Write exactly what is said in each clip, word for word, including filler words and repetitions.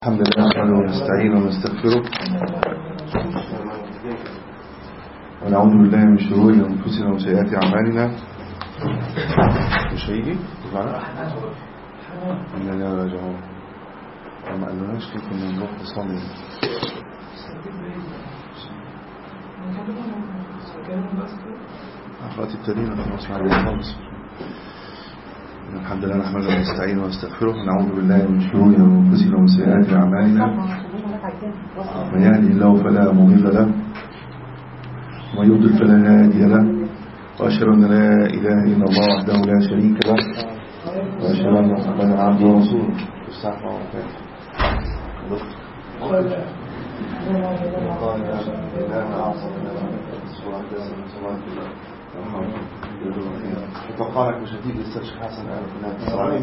الحمد لله نحمده ونستعينه ونستغفره ونعوذ بالله من شرور انفسنا وسيئات اعمالنا. مش هيجي معنا ان لا راجعون ما قالناش كيف كنا نروح نصلي. اخواتي ابتدينا خلاص مع خالص. الحمد لله نحمده ونستعينه ونستغفره ونعوذ بالله من شرور انفسنا وسيئات اعمالنا. من يهده الله فلا مضل له ومن يضلل فلا هادي له، واشهد ان لا اله الا الله وحده لا شريك له، واشهد ان محمدا عبده ورسوله. وتوقعك مش هتيجي للسيرش حسن قال الله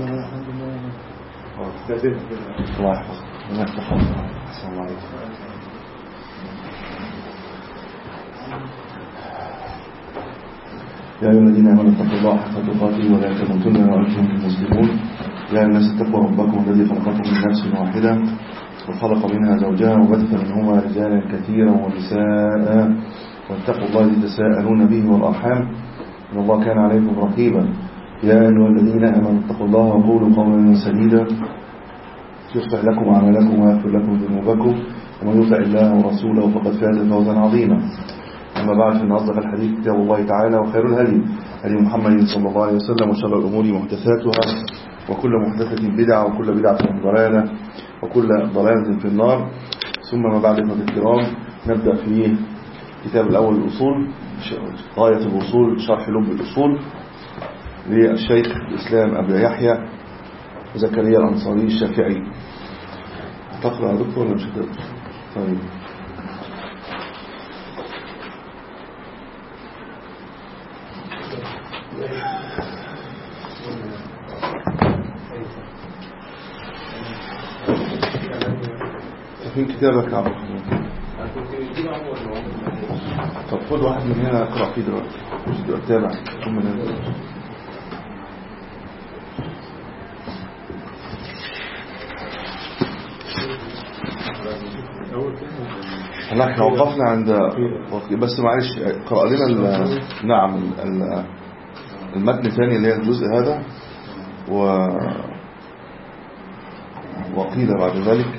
يحفظك هناك تحفظ. السلام عليكم. يا أيها الذين آمنوا اتقوا الله حق تقاته ولا تموتن إلا وأنتم مسلمون. يا الناس اتقوا ربكم الذي خلقكم من نفس واحدة وخلق منها زوجها وبث منهما رجالا كثيرا ونساء، واتقوا الله الذي تساءلون به والأرحام إن الله كان عليكم رقيبا. يا أيها الذين آمنوا اتقوا الله وقولوا قولا سديدا يصلح لكم أعمالكم ويغفر لكم ذنوبكم، ومن يطع الله ورسوله فقد فاز فوزا عظيما. أما بعد، فإن أصدق الحديث كتاب الله تعالى، وخير الهدي هدي محمد صلى الله عليه وسلم، وشر الأمور محدثاتها، وكل محدثة بدعة، وكل بدعة ضلالة، وكل ضلالة في النار. ثم ما بعد من الكرام، نبدأ في كتاب الأول الأصول، غاية الوصول، شرح لب الأصول للشيخ الإسلام أبي يحيى زكريا الأنصاري الشافعي. تقرأ يا دكتور ولا مش هتقرأ؟ طيب. في كتابك عبد الرحمن. طب خد واحد من هنا اقرأ فيه دلوقتي، مش دلوقتي تابع. هلا احنا وقفنا عند، بس معلش اقرأ لنا نعم المتن الثاني اللي هي الجزء هذا، و وقيل بعد ذلك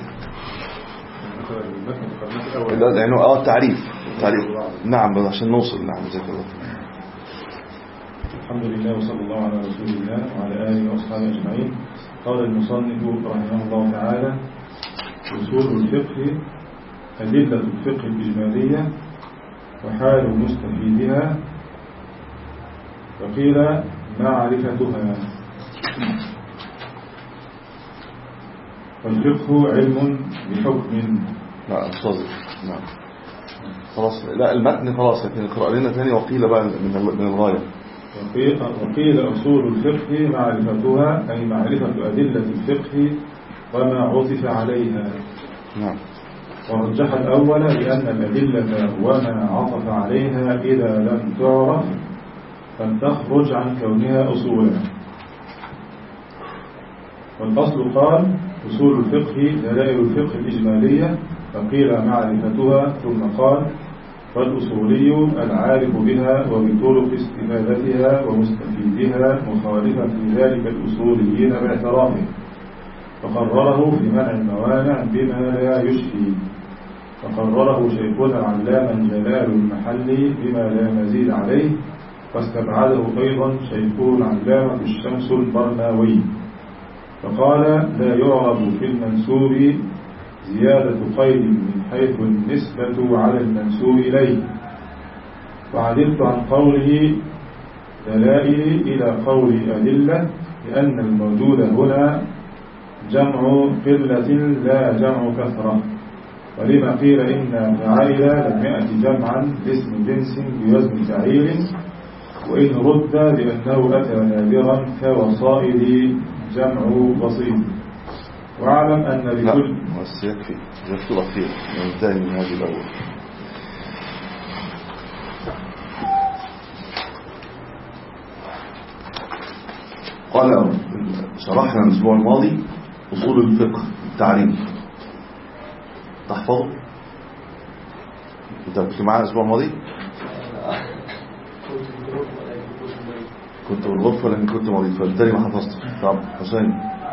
يعني اه التعريف التعريف نعم عشان نوصل. نعم جزاك الله. الحمد لله وصلى الله على رسول الله وعلى آله وأصحابه أجمعين. قال المصنف رحمه الله تعالى: أصول الفقه أدلة الفقه الإجمالية وحال مستفيدها، وقيل معرفتها. والفقه علم بحكم. لا انتظر. نعم خلاص. لا المتن خلاص، لكن اقرأ لنا ثاني. وقيل بقى من من الغاية. وقيل, وقيل أصول الفقه معرفتها، أي معرفة أدلة الفقه وما عطف عليها. نعم. ورجح الأول لأن الأدلة وما عطف عليها إذا لم تعرف فلم تخرج عن كونها أصولا. والأصل قال: أصول الفقه دلائل الفقه الإجمالية، فقيل معرفتها، ثم قال: فالأصولي العارف بها وبطرق استفادتها ومستفيدها مخالفا في ذلك الأصوليين باعترافه، فقرره في منع الموانع بما لا يشفي. فقرره شيخنا العلامة جلال المحلي بما لا مزيد عليه، واستبعده أيضا شيخه العلامة الشمس البرماوي، فقال: لا يعرض في المنسوب زيادة قيد من حيث النسبة على المنسوب إليه. وعدلت عن قوله دلائل إلى قول أدلة، لأن الموجود هنا جمع قلة لا جمع كثرة. ولما قيل إن فعيل لم يأتي جمعا لاسم جنس بوزن فعيل، وإن رد لأنه أتى نادرا كوصائد جمع بسيط. واعلم أن لكل بس يكفي يكتب أخير ننتهي من هذه الأول. قال شرحنا الأسبوع الماضي أصول الفقه التعريف، تحفظه؟ انت كنت معانا الاسبوع الماضي؟ كنت بالغرفة لأني كنت مريض فبالتالي ما حفظت. طب حسين،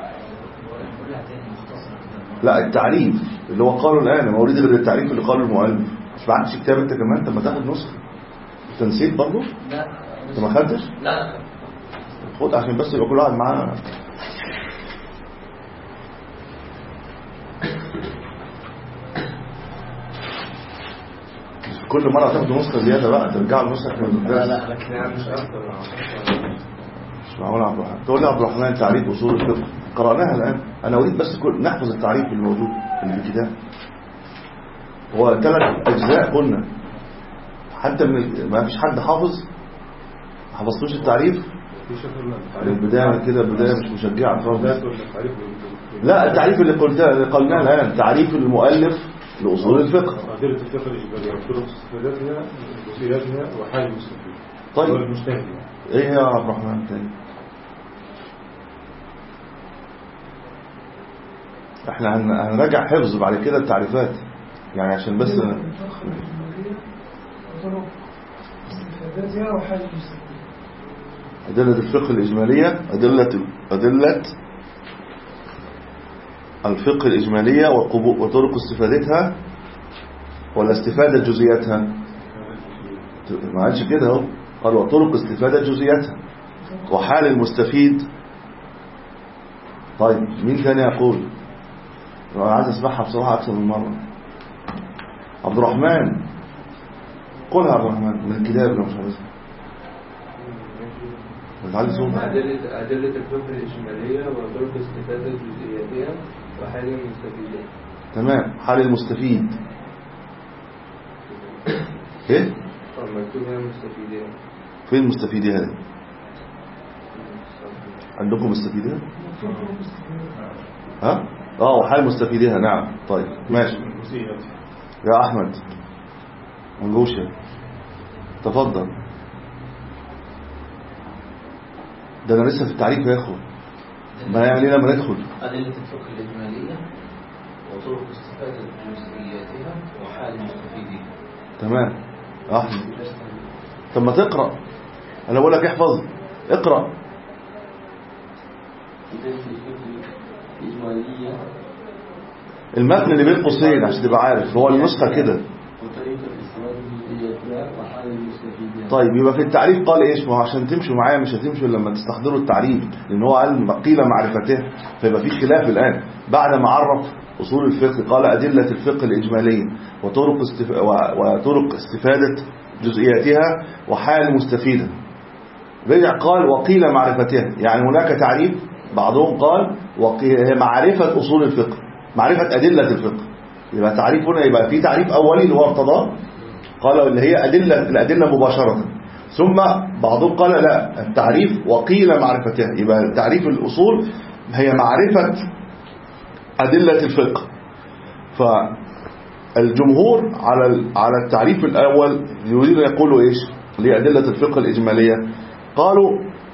لا التعريف اللي هو قاله الآن ما أريد غير التعريف اللي قاله المؤلف. مش معكش كتاب انت كمان؟ طب ما تاخد نسخة. انت نسيت برضه؟ لا انت ما خدتش؟ لا خد عشان بس يبقى كل واحد معاه. كل مرة تاخدوا نسخة زيادة بقى ترجعوا النسخة من الدرس. لا لكن انا مش اكتر. مش معقول عبد الرحمن تقول لي عبد الرحمن تعريف اصول الفقه قرأناها الآن. انا اريد بس كل نحفظ التعريف الموجود في الكتاب. هو ثلاث اجزاء قلنا حتى من ال... ما فيش حد حافظ ما حفظتوش التعريف البداية كده بداية مش مشجعة خالص. لا التعريف اللي قلتها اللي قلناه الآن تعريف المؤلف لأصول الفقه. أدلة الفقه الإجمالية وطرق استفادتها وسيلتها وحال المستفيد. طيب والمجتهد. ايه يا عبد الرحمن تاني؟ احنا هنراجع حفظ بعد كده التعريفات يعني عشان بس وطرق استفادتها وحال المستفيد. أدلة الفقه الإجمالية أدلة أدلة الفقه الإجمالية وطرق استفادتها ولا استفادة جزئياتها؟ ما قالش كده اهو، قال وطرق استفادة جزئياتها وحال المستفيد. طيب مين تاني يقول؟ أنا عايز أسمعها بصراحة أكثر من مرة. عبد الرحمن قولها عبد الرحمن من الكتاب لو مش عارف. أدلة أدلة الفقه الإجمالية وطرق استفادة جزئياتها وحال المستفيد. تمام. حال المستفيد ايه؟ مكتوب هنا مستفيدين. فين المستفيدين هذه؟ عندكم مستفيدين؟ ها؟ اه وحال مستفيدها. نعم طيب ماشي. يا احمد منجوشة تفضل. ده انا لسه في التعريف يا اخوة. ما يعني لما ندخل أدلة الفقه الإجمالية وطرق استفادة جزئياتها وحال المستفيدين. تمام يا احمد. طب ما تقرأ، انا بقول لك احفظ اقرأ. المتن اللي بين قوسين عشان تبقى عارف هو النسخة كده. طيب يبقى في التعريف قال ايش؟ ما هو عشان تمشوا معايا مش هتمشوا لما تستحضروا التعريف لان هو قال قيل معرفته فيبقى في خلاف الآن. بعد ما عرف أصول الفقه قال أدلة الفقه الإجمالية وطرق استف... وطرق استفادة جزئياتها وحال مستفيدة. رجع قال وقيل معرفتها، يعني هناك تعريف بعضهم قال وقيل معرفة أصول الفقه معرفة أدلة الفقه. يبقى تعريف هنا يبقى في تعريف أولي اللي هو ارتضاه قال اللي هي أدلة الأدلة مباشرة، ثم بعضهم قال لا التعريف وقيل معرفتها يبقى تعريف الأصول هي معرفة أدلة الفقه. فالجمهور على على التعريف الأول يريد يقولوا إيش لأدلة الفقه الإجمالية؟ قالوا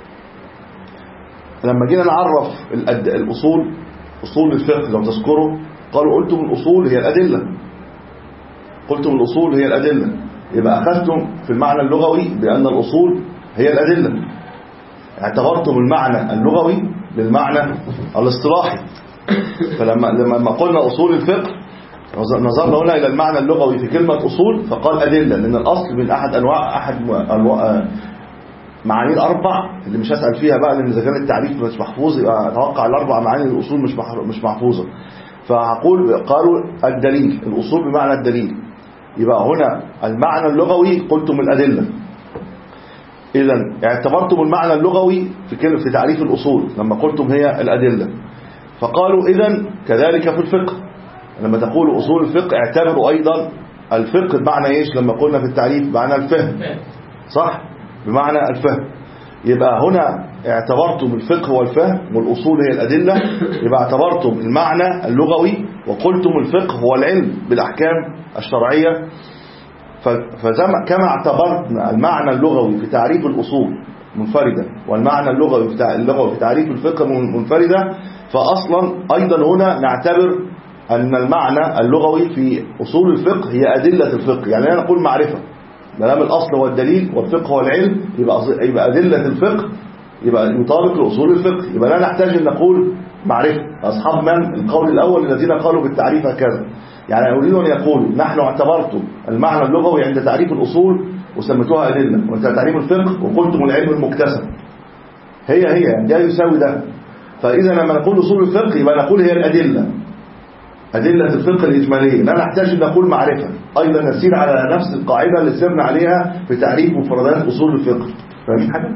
لما جينا نعرف الأصول أصول الفقه لو تذكروا قالوا قلتم الأصول هي الأدلة، قلتم الأصول هي الأدلة يبقى أخذتم في المعنى اللغوي بأن الأصول هي الأدلة، اعتبرتم المعنى اللغوي بالمعنى الاصطلاحي. فلما لما قلنا أصول الفقه نظرنا هنا إلى المعنى اللغوي في كلمة أصول فقال أدلة، لأن الأصل من أحد أنواع أحد أنواع معاني الأربع اللي مش هسأل فيها بقى لأن إذا كان التعريف مش محفوظ يبقى أتوقع الأربع معاني الأصول مش مش محفوظة. فهقول قالوا الدليل الأصول بمعنى الدليل، يبقى هنا المعنى اللغوي قلتم الأدلة. إذا اعتبرتم المعنى اللغوي في كلمة في تعريف الأصول لما قلتم هي الأدلة. فقالوا إذا كذلك في الفقه لما تقول أصول الفقه اعتبروا أيضا الفقه بمعنى إيش لما قلنا في التعريف بمعنى الفهم، صح؟ بمعنى الفهم. يبقى هنا اعتبرتم الفقه والفهم والأصول هي الأدلة، يبقى اعتبرتم المعنى اللغوي وقلتم الفقه هو العلم بالأحكام الشرعية. فكما اعتبرنا المعنى اللغوي في تعريف الأصول منفردة والمعنى اللغوي في تعريف الفقه منفردة، فأصلا أيضا هنا نعتبر أن المعنى اللغوي في أصول الفقه هي أدلة الفقه. يعني لا نقول معرفة، ما دام الأصل هو الدليل والفقه هو العلم، يبقى يبقى أدلة الفقه يبقى يطابق لأصول الفقه، يبقى لا نحتاج أن نقول معرفة. أصحاب من القول الأول الذين قالوا بالتعريف هكذا، يعني يريدون أن يقولوا نحن اعتبرت المعنى اللغوي عند تعريف الأصول وسميتوها أدلة، وعند تعريف الفقه وقلتم العلم المكتسب، هي هي ده يساوي ده. فإذا لما نقول أصول الفقه يبقى نقول هي الأدلة، أدلة الفقه الإجمالية، لا نحتاج أن نقول معرفة. أيضا نسير على نفس القاعدة اللي سيرنا عليها في تعريف مفردات أصول الفقه. فاهمين حاجة؟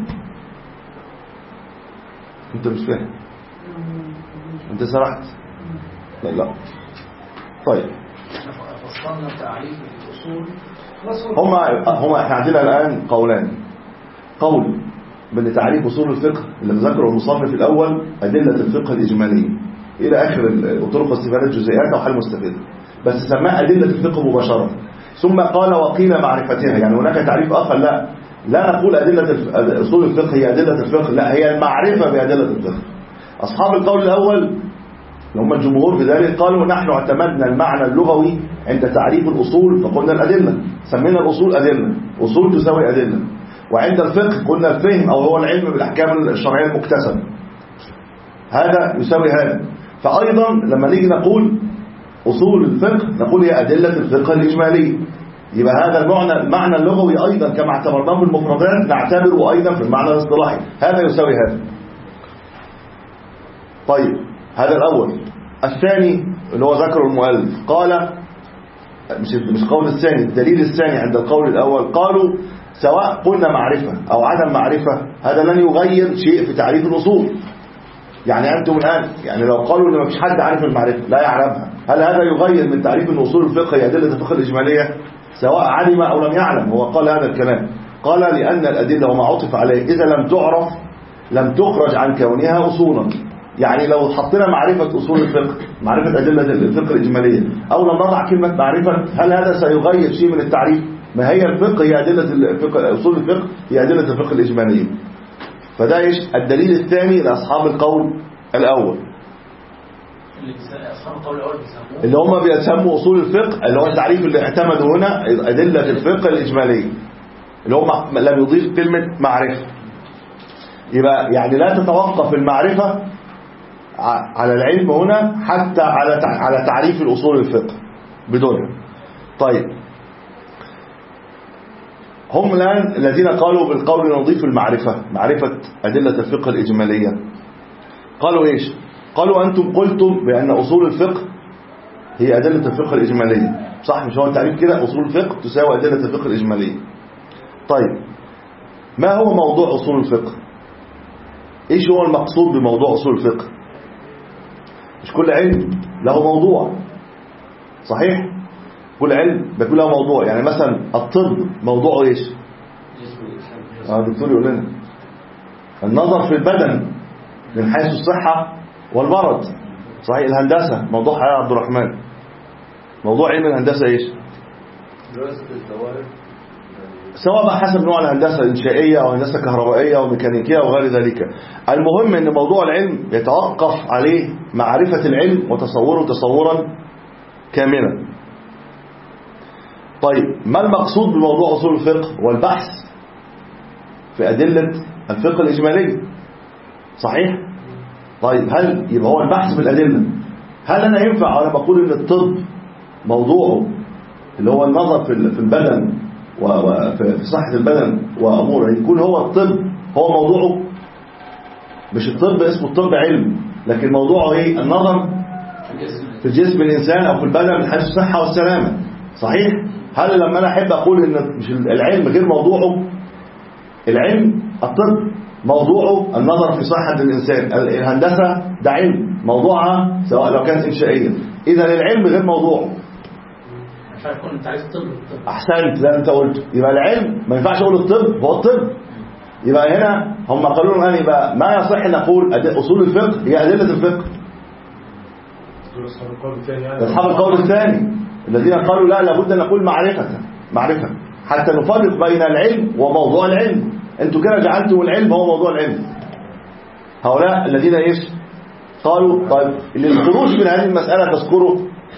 أنت مش فاهم؟ أنت سرحت؟ لا لا. طيب فصلنا تعريف الأصول. هما هما احنا عندنا الآن قولان. قول بأن تعريف أصول الفقه اللي ذكره المصنف الأول أدلة الفقه الإجمالية إلى آخر طرق استفادة الجزئيات أو حل مستفيدة، بس سماها أدلة الفقه مباشرة. ثم قال وقيل معرفتها، يعني هناك تعريف آخر، لا لا نقول أدلة أصول الفقه هي أدلة الفقه، لا هي المعرفة بأدلة الفقه. أصحاب القول الأول اللي هم الجمهور في ذلك قالوا نحن اعتمدنا المعنى اللغوي عند تعريف الأصول فقلنا الأدلة، سمينا الأصول أدلة، أصول تساوي أدلة. وعند الفقه قلنا الفهم أو هو العلم بالأحكام الشرعية المكتسبة، هذا يساوي هذا. فأيضا لما نيجي نقول أصول الفقه نقول هي أدلة الفقه الإجمالية، يبقى هذا المعنى المعنى اللغوي أيضا كما اعتبرناه في المفردات نعتبره أيضا في المعنى الاصطلاحي، هذا يساوي هذا. طيب هذا الأول. الثاني اللي هو ذكر المؤلف قال مش مش قول الثاني، الدليل الثاني عند القول الأول قالوا سواء قلنا معرفة أو عدم معرفة هذا لن يغير شيء في تعريف الأصول. يعني أنتم الآن يعني لو قالوا إن ما فيش حد عارف المعرفة لا يعلمها، هل هذا يغير من تعريف أن أصول الفقه هي أدلة الفقه الإجمالية سواء علم أو لم يعلم؟ هو قال هذا الكلام، قال لأن الأدلة وما عطف عليه إذا لم تعرف لم تخرج عن كونها أصولا. يعني لو حطينا معرفة أصول الفقه، معرفة أدلة الفقه الإجمالية، أو لم نضع كلمة معرفة، هل هذا سيغير شيء من التعريف؟ ما هي الفقه هي أدلة الفقه، أصول الفقه هي أدلة الفقه الإجمالية. فده إيش الدليل الثاني لأصحاب القول الأول اللي هم بيسموا أصول الفقه، اللي هو التعريف اللي اعتمدوا هنا أدلة الفقه الإجمالية، اللي هم لم يضيف كلمة معرفة. يبقى يعني لا تتوقف المعرفة على العلم هنا حتى على على تعريف الأصول الفقه بدونها. طيب هم الآن الذين قالوا بالقول نضيف المعرفة، معرفة أدلة الفقه الإجمالية، قالوا إيش؟ قالوا أنتم قلتم بأن أصول الفقه هي أدلة الفقه الإجمالية، صح؟ مش هو التعريف كده؟ أصول الفقه تساوي أدلة الفقه الإجمالية. طيب ما هو موضوع أصول الفقه؟ إيش هو المقصود بموضوع أصول الفقه؟ مش كل علم له موضوع، صحيح؟ كل علم بيكون له موضوع. يعني مثلا الطب موضوعه إيش؟ آه الدكتور يقول لنا النظر في البدن من حيث الصحة والمرض، صحيح؟ الهندسة موضوعها يا عبد الرحمن، موضوع علم الهندسة إيش؟ دراسة الظواهر، سواء بقى حسب نوع الهندسة، الإنشائية أو هندسة كهربائية أو ميكانيكية أو غير ذلك. المهم أن موضوع العلم يتوقف عليه معرفة العلم وتصوره تصورا كاملا. طيب ما المقصود بموضوع أصول الفقه؟ والبحث في أدلة الفقه الإجمالية، صحيح؟ طيب هل يبقى هو البحث في الأدلة؟ هل أنا ينفع أنا بقول أن الطب موضوعه اللي هو النظر في البدن وفي صحة البدن وأموره يكون هو الطب هو موضوعه؟ مش الطب اسمه الطب علم، لكن موضوعه ايه؟ النظر في جسم الإنسان أو في البدن من حيث الصحة والسلامة، صحيح؟ هل لما أنا أحب أقول إن مش العلم غير موضوعه؟ العلم الطب موضوعه النظر في صحة الإنسان، الهندسة ده علم موضوعها سواء لو كانت إنشائية، إذا العلم غير موضوعه. مش عارف انت عايز الطب. احسنت زي ما انت قلت، يبقى العلم ما ينفعش اقول الطب هو الطب. يبقى هنا هم قالوا لنا يبقى ما يصح نقول اصول الفقه هي ادله الفقه. اصحاب القول الثاني الذين قالوا لا لابد ان نقول معرفه معرفه حتى نفرق بين العلم وموضوع العلم. انتوا كده جعلتوا العلم هو موضوع العلم. هؤلاء الذين ايش قالوا؟ طيب للخروج من هذه المساله تذكروا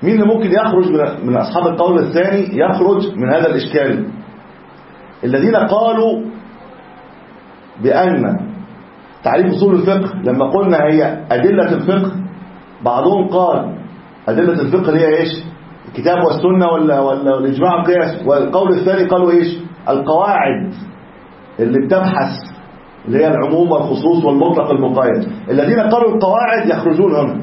مين اللي ممكن يخرج من, من أصحاب القول الثاني؟ يخرج من هذا الإشكال الذين قالوا بأن تعريف أصول الفقه لما قلنا هي أدلة الفقه، بعضهم قال أدلة الفقه هي إيش؟ الكتاب والسنة ولا ولا الإجماع والقياس، والقول الثاني قالوا إيش؟ القواعد اللي بتبحث اللي هي العموم والخصوص والمطلق المقيد. الذين قالوا القواعد يخرجون هنا.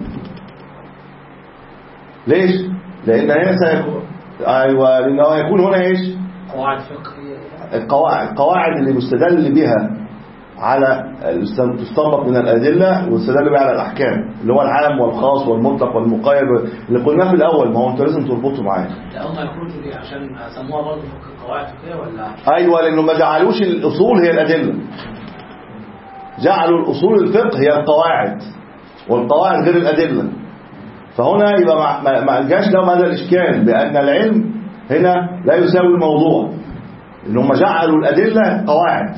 ليش؟ لأن هنا سيكون أيوة لأنه يكون هنا إيش؟ قواعد فقهية. القواعد القواعد اللي مستدل بها على تستنبط من الأدلة واستدل بها على الأحكام اللي هو العام والخاص والمطلق والمقيد اللي قلناه في الأول. ما هو أنت لازم تربطه معايا. لا هم يخرجوا ليه؟ عشان سموها برضه قواعد فقهية ولا؟ أيوة لأنه ما جعلوش الأصول هي الأدلة، جعلوا الأصول الفقه هي القواعد والقواعد غير الأدلة. فهنا يبقى ما جاش لهم هذا الإشكال بأن العلم هنا لا يساوي الموضوع، إنهم جعلوا الأدلة قواعد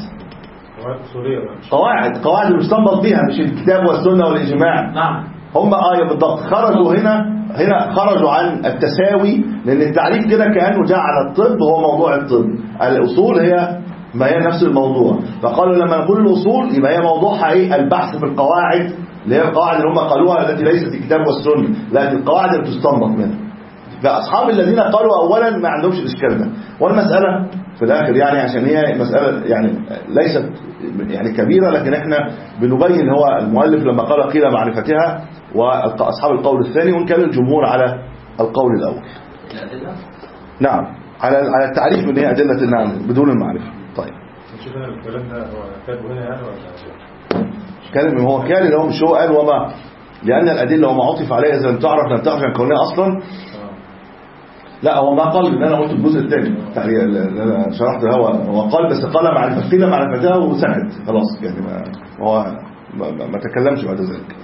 قواعد قواعد المستنبط بها مش الكتاب والسنة والإجماع. نعم هم آية بالضبط. خرجوا هنا هنا خرجوا عن التساوي، لأن التعريف كده كأنه جعل الطب هو موضوع الطب، الأصول هي ما هي نفس الموضوع. فقالوا لما نقول الأصول يبقى هي موضوعها إيه؟ البحث في القواعد اللي هي القواعد اللي هم قالوها التي ليست في الكتاب والسنة، لكن القواعد اللي تستنبط منها. فأصحاب الذين قالوا أولا ما عندهمش الإشكال ده. والمسألة في الآخر يعني عشان هي مسألة يعني ليست يعني كبيرة، لكن احنا بنبين هو المؤلف لما قال قيل معرفتها وأصحاب القول الثاني، وإن كان الجمهور على القول الأول. الأدلة؟ نعم على على التعريف من هي أدلة النعم بدون المعرفة. طيب نشوف الكلام ده هو كاتبه هنا يعني ولا كلام هو كان اللي هو مش هو قال وما لأن الأدلة وما عطف عليها إذا لم تعرف لم تعرف عن كونها أصلا. لا هو ما قال ان انا قلت الجزء الثاني اللي انا شرحت هو هو قال بس قال معرفة قيل معرفتها وسكت خلاص يعني ما هو ما, ما تكلمش بعد ذلك.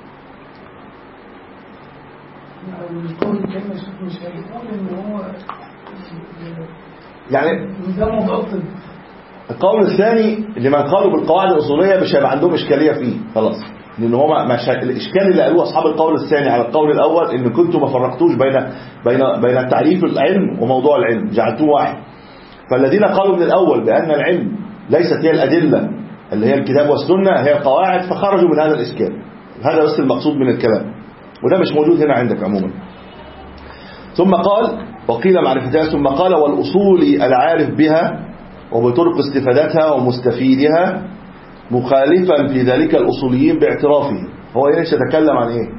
القول الكلمة مش هيقول ان هو يعني ده موضوع الطب. القول الثاني لمن قالوا بالقواعد الأصولية مش هيبقى عندهم إشكالية فيه خلاص، لأن هو مش الإشكال اللي قالوه أصحاب القول الثاني على القول الأول إن كنتوا ما فرقتوش بين بين بين تعريف العلم وموضوع العلم، جعلتوه واحد. فالذين قالوا من الأول بأن العلم ليست هي الأدلة اللي هي الكتاب والسنة هي القواعد، فخرجوا من هذا الإشكال. هذا بس المقصود من الكلام، وده مش موجود هنا عندك عموما. ثم قال وقيل معرفتها، ثم قال والأصول العارف بها وبطرق استفادتها ومستفيدها مخالفا في ذلك الأصوليين باعترافه. هو ايش يتكلم عن ايه؟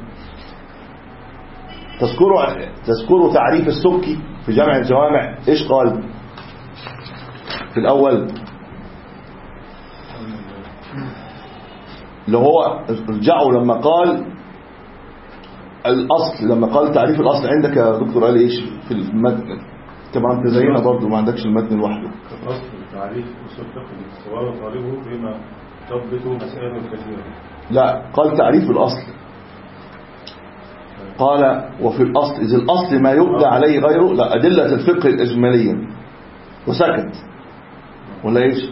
تذكروا تذكروا تعريف السبكي في جامع الجوامع ايش قال في الأول اللي هو رجعوا لما قال الأصل، لما قال تعريف الأصل عندك يا دكتور قال ايش في المتن؟ طبعا انت زينا برضه ما عندكش المتن لوحده. الأصل تعريف أصول فقه الاستواء وطالبه بما تضبط مسائل كثيرة. لا قال تعريف الأصل، قال وفي الأصل إذ الأصل ما يبدأ عليه غيره، لا أدلة الفقه الإجمالية، وسكت ولا إيش؟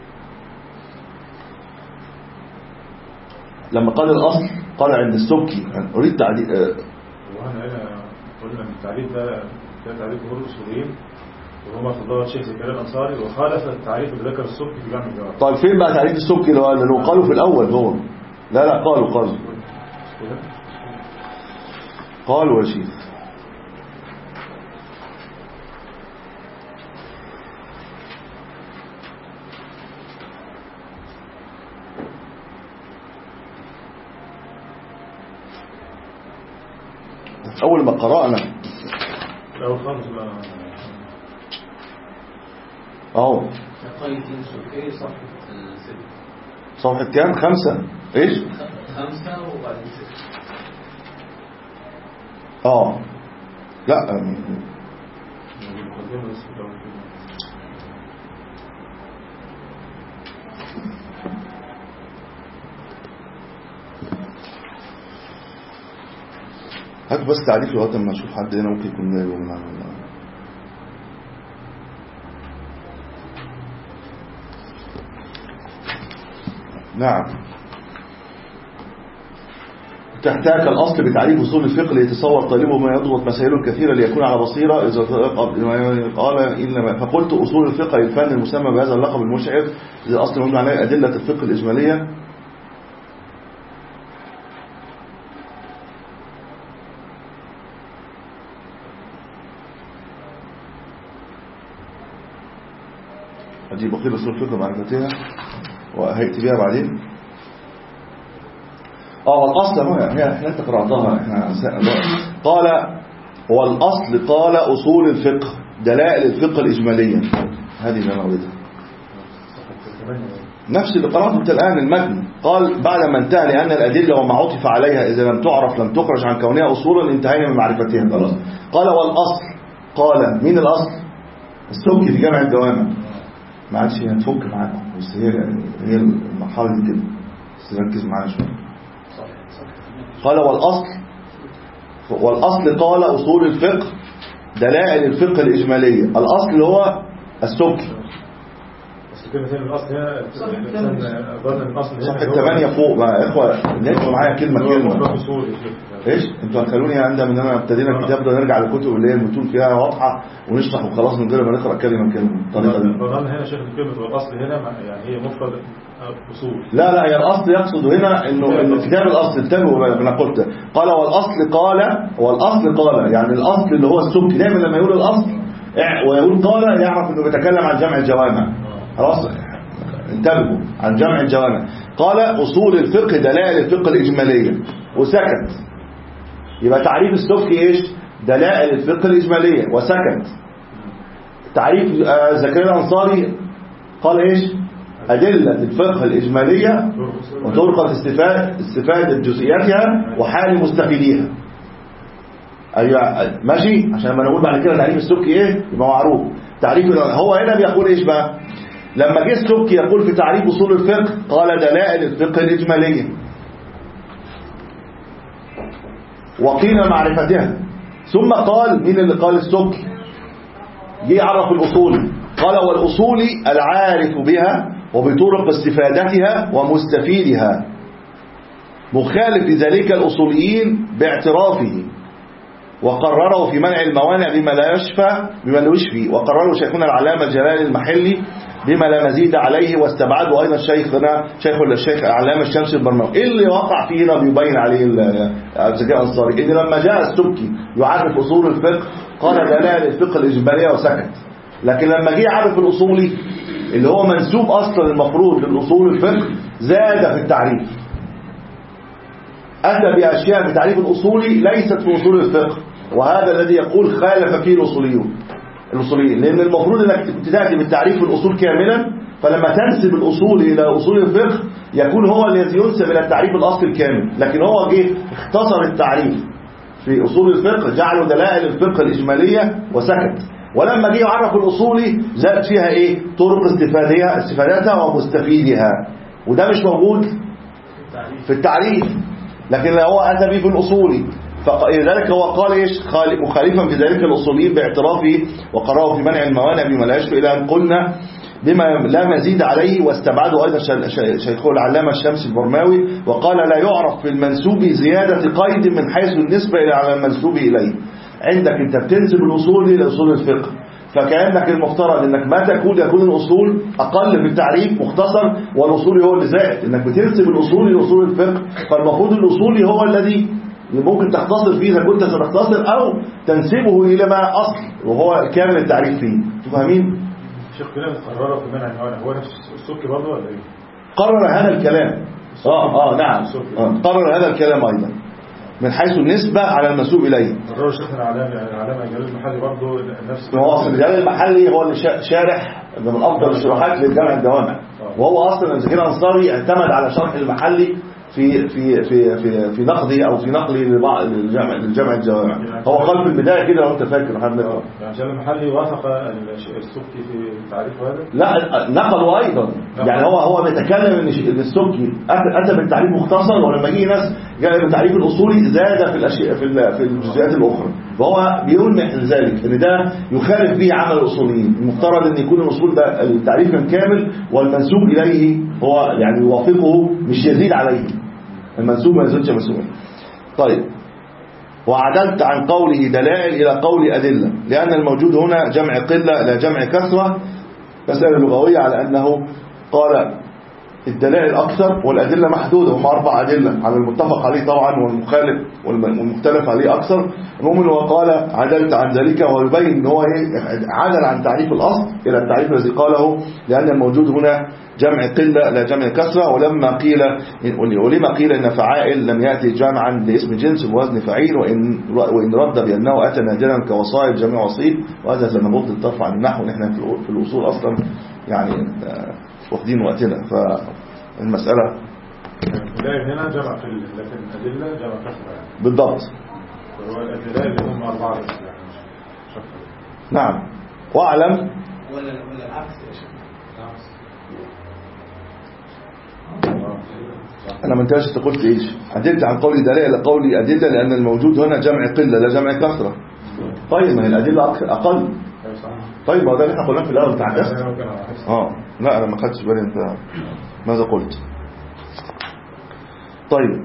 لما قال الأصل قال عند السبكي أريد تعريف. وأنا هنا قلنا ان التعريف ده ده تعريف جمهور الأصوليين وهما فضلوا الشيخ زكريا الأنصاري، وخالف التعريف اللي ذكر السبكي في جامع الجوامع. طيب فين بقى تعريف السبكي اللي هو قالوا في الأول هو؟ لا لا قالوا قالوا قالوا يا شيخ أول ما قرأنا الأول خالص بقى أهو قيد سلكي صفحة ستة. صفحة كام؟ خمسة إيش؟ خمسة وبعدين ستة. آه لا هات بس تعريف لغاية ما نشوف حد هنا ممكن يكون جايبه من عمل. نعم انت تحتاج الأصل بتعريف أصول الفقه ليتصور طالبه ما يضبط مسائل كثيرة ليكون على بصيرة إذا قال إنما فقلت أصول الفقه الفن المسمى بهذا اللقب المشعر إذا الأصل مبني عليه أدلة الفقه الإجمالية. أجيب بقية أصول الفقه معرفتها وهيئت بها بعدين. اه الأصل هي احنا انت قرأتها احنا قال والأصل قال أصول الفقه دلائل الفقه الإجمالية. هذه اللي انا قريتها نفس اللي قرأته انت الآن المتن. قال بعد ما انتهى لأن الأدلة وما عطف عليها إذا لم تعرف لم تخرج عن كونها أصولا انتهينا من معرفتها خلاص. قال والأصل قال مين الأصل؟ السبكي في جامع الجوامع. ما عادش هتفك معاكم بس هي هي المرحلة دي كده بس ركز معايا شوية. قال والأصل والأصل قال أصول الفقه دلائل الفقه الإجمالية. الأصل هو السبكي. بس كده مثلا الأصل هنا ظن الأصل صح الثمانية فوق بقى إخوة نكتب معايا كلمة كلمة إيش أنتوا هتخلوني عندها من أنا ابتدينا الكتاب ده نرجع للكتب اللي هي المتون فيها واضحة ونشرح وخلاص من غير ما نقرأ كلمة كلمة الطريقة دي. ظن هنا شيخ الكلمة والأصل هنا يعني هي مفرد أصول. لا لا هي الأصل يقصد هنا إنه إنه كتاب الأصل انتبهوا من قلت قال والأصل قال والأصل قال يعني الأصل اللي هو السبكي دايما لما يقول الأصل ويقول قال يعرف إنه بيتكلم عن جمع الجوامع. خلاص انتبهوا عن جمع الجوامع. قال أصول الفقه دلائل الفقه الإجمالية وسكت. يبقى تعريف السبكي إيش؟ دلائل الفقه الإجمالية وسكت. تعريف زكريا الأنصاري قال إيش؟ أدلة الفقه الإجمالية وطرق الاستفادة استفادة جزئياتها وحال مستفيديها. أيوة ماشي عشان ما نقول بعد كده تعريف السبكي إيه يبقى معروف. تعريف هو هنا بيقول إيش بقى؟ لما جه السبكي يقول في تعريف أصول الفقه قال دلائل الفقه الإجمالية وقيل معرفتها. ثم قال مين اللي قال السبكي؟ جه يعرف الأصول قال والأصول العارف بها وبطرق استفادتها ومستفيدها مخالف لذلك الأصوليين باعترافه وقرروا في منع الموانع بما لا يشفى بما لا يشفي. وقرروا شيخنا العلامة الجلال المحلي بما لا مزيد عليه واستبعدوا أيضا شيخنا شيخ الشيخ العلامة الشمس البرماوي. إيه اللي وقع فيه هنا بيبين عليه زكريا الأنصاري إن لما جاء السبكي يعرف أصول الفقه قال دلائل الفقه الإجمالية وسكت. لكن لما جه يعرف الأصولي اللي هو منسوب أصلا المفروض للأصول الفقه زاد في التعريف. أتى بأشياء في تعريف الأصولي ليست في أصول الفقه وهذا الذي يقول خالف فيه الأصوليون الأصوليين لأن المفروض أنك تأتي بالتعريف الأصول كاملا فلما تنسب الأصول إلى أصول الفقه يكون هو الذي ينسب إلى التعريف الأصل الكامل. لكن هو جه اختصر التعريف في أصول الفقه جعلوا دلائل الفقه الإجمالية وسكت. ولما جه يعرف الأصولي زاد فيها إيه؟ طرق استفادتها استفادتها ومستفيدها وده مش موجود في التعريف لكن هو أتى به في الأصولي. فلذلك هو قال إيش مخالفا في ذلك الأصوليين باعترافه وقرروا في منع الموانع بما لا يشفي إلى أن قلنا بما لا مزيد عليه واستبعدوا أيضا شيخه العلامة الشمس البرماوي وقال لا يعرف في المنسوب زيادة قيد من حيث النسبة إلى على المنسوب إليه. عندك أنت بتنسب الأصول إلى أصول الفقه فكأنك المفترض أنك ما تكون يكون الأصول أقل في التعريف مختصر والأصولي هو اللي زائد. أنك بتنسب الأصول لأصول الفقه فالمفروض الأصولي هو الذي ممكن تختصر فيه إذا كنت ستختصر أو تنسبه إلى ما أصل وهو كامل التعريف فيه. تفهمين؟ الشيخ كلام قرر في منع الموانع هو نفس السبكي برضه ولا إيه؟ قرر هذا الكلام آه آه نعم آه. قرر هذا الكلام أيضا من حيث النسبة على المنسوب إليه. قرر الشيخ العلامة العلامة جلال المحلي برضه نفس هو أصلا جلال المحلي هو اللي شارح من أفضل الشروحات للجامع الجوامع وهو أصلا زكريا الأنصاري اعتمد على شرح المحلي في في في في في نقدي او في نقلي لبعض الجامع الجامع الجوامع. هو قال في البدايه كده لو انت فاكر محمد يعني جلال المحلي وافق السبكي في تعريفه هذا لا نقلوا ايضا يعني هو هو بيتكلم ان السبكي اتى بالتعريف مختصر ولما جه ناس جاء بالتعريف الاصولي زاد في الاشياء في في الجزئيات الاخرى وهو بيلمح ذلك ان ده يخالف به عمل الاصوليين. المفترض ان يكون الاصول ده التعريف كامل والمنسوب اليه هو يعني يوافقه مش يزيد عليه المنسوب ما يزيدش مسؤول. طيب، وعدلت عن قوله دلائل إلى قول أدلة، لأن الموجود هنا جمع قلة لا جمع كثرة، مسألة لغوية على أنه قال الدلائل أكثر والأدلة محدودة، هم أربع أدلة على المتفق عليه طبعا، والمخالف والمختلف عليه أكثر. المؤمن وقال عدلت عن ذلك، ويبين أن هو عدل عن تعريف الأصل إلى التعريف الذي قاله، لأن الموجود هنا جمع قلة لا جمع كثرة. ولما قيل ولما قيل إن فعائل لم يأتي جمعا لاسم جنس بوزن فعيل، وإن, وإن رد بأنه أتى نادرا كوصائل جميع وصيل، وهذا زي ما قلت الطرف عن النحو، نحن في الأصول أصلا يعني واخدين وقتنا، فالمسألة الدلائل هنا جمع قلة، لكن الأدلة جمع كثرة يعني. بالضبط. فهو الدلائل هم أربعة يعني شكرا. نعم. وأعلم ولا ولا العكس يا شيخ؟ أنا ما انتهاش أنت قلت إيش؟ عدلت عن قولي دلائل لقولي أدلة، لأن الموجود هنا جمع قلة لا جمع كثرة. طيب ما هي الأدلة أقل. طيب ما هو ده اللي احنا قلناه في الأول بتاع الكسر. اه لا أنا ما خدتش بالي أنت ماذا قلت. طيب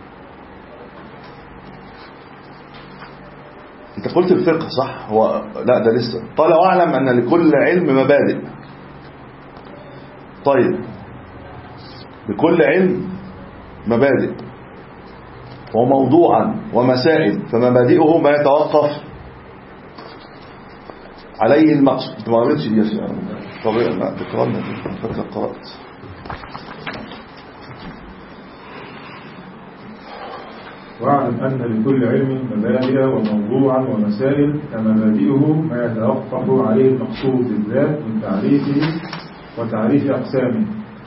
أنت قلت الفقه صح؟ هو لا ده لسه. قال واعلم أن لكل علم مبادئ. طيب لكل علم مبادئ وموضوعا ومسائل، فمبادئه ما يتوقف عليه المقصود. انت ما قريتش دي يا شيخ؟ طبيعي ما بقرانا فاكر قرات. واعلم أن لكل علم مبادئ وموضوعا ومسائل، فمبادئه ما يتوقف عليه المقصود بالذات من تعريفه وتعريف أقسامه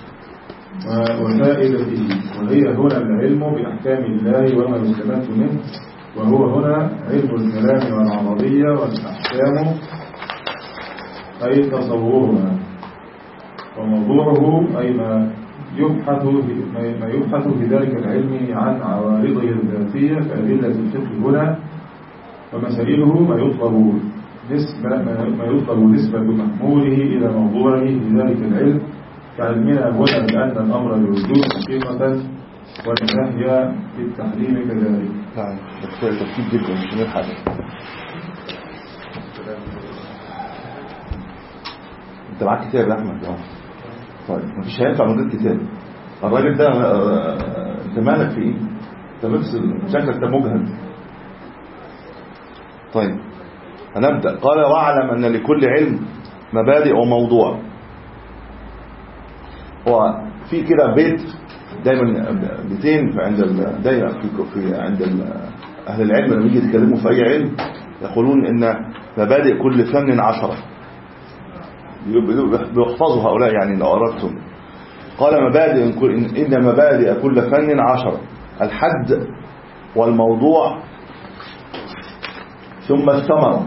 وفائدته، وهي هنا العلم بأحكام الله وما يستمد منه، وهو هنا علم الكلام والعربية والأحكام أي تصورها، وموضوعه أي ما يبحث في ما يبحث في ذلك العلم عن عوارضه الذاتية كأدلة الفقه هنا، ومسائله ما يطلب نسبة ما يطلب نسبة محموله إلى موضوعه في ذلك العلم، كعلمنا هنا بأن الأمر للوجود حقيقة والنهي بالتحريم كذلك. نعم ده تفكير جدا مش من حاجة. انت معاك كتاب يا احمد؟ اه طيب مفيش هينفع من غير كتاب. الراجل ده انت مالك في ايه؟ انت بس شكلك ده مجهد. طيب هنبدأ. قال واعلم ان لكل علم مبادئ وموضوع. هو في كده بيت دايما بيتين في عند دايما في عند اهل العلم لما يجي يتكلموا في اي علم يقولون ان مبادئ كل فن عشرة، بيحفظوا هؤلاء يعني لو أردتم. قال مبادئ إن مبادئ كل فن عشرة: الحد والموضوع ثم الثمرة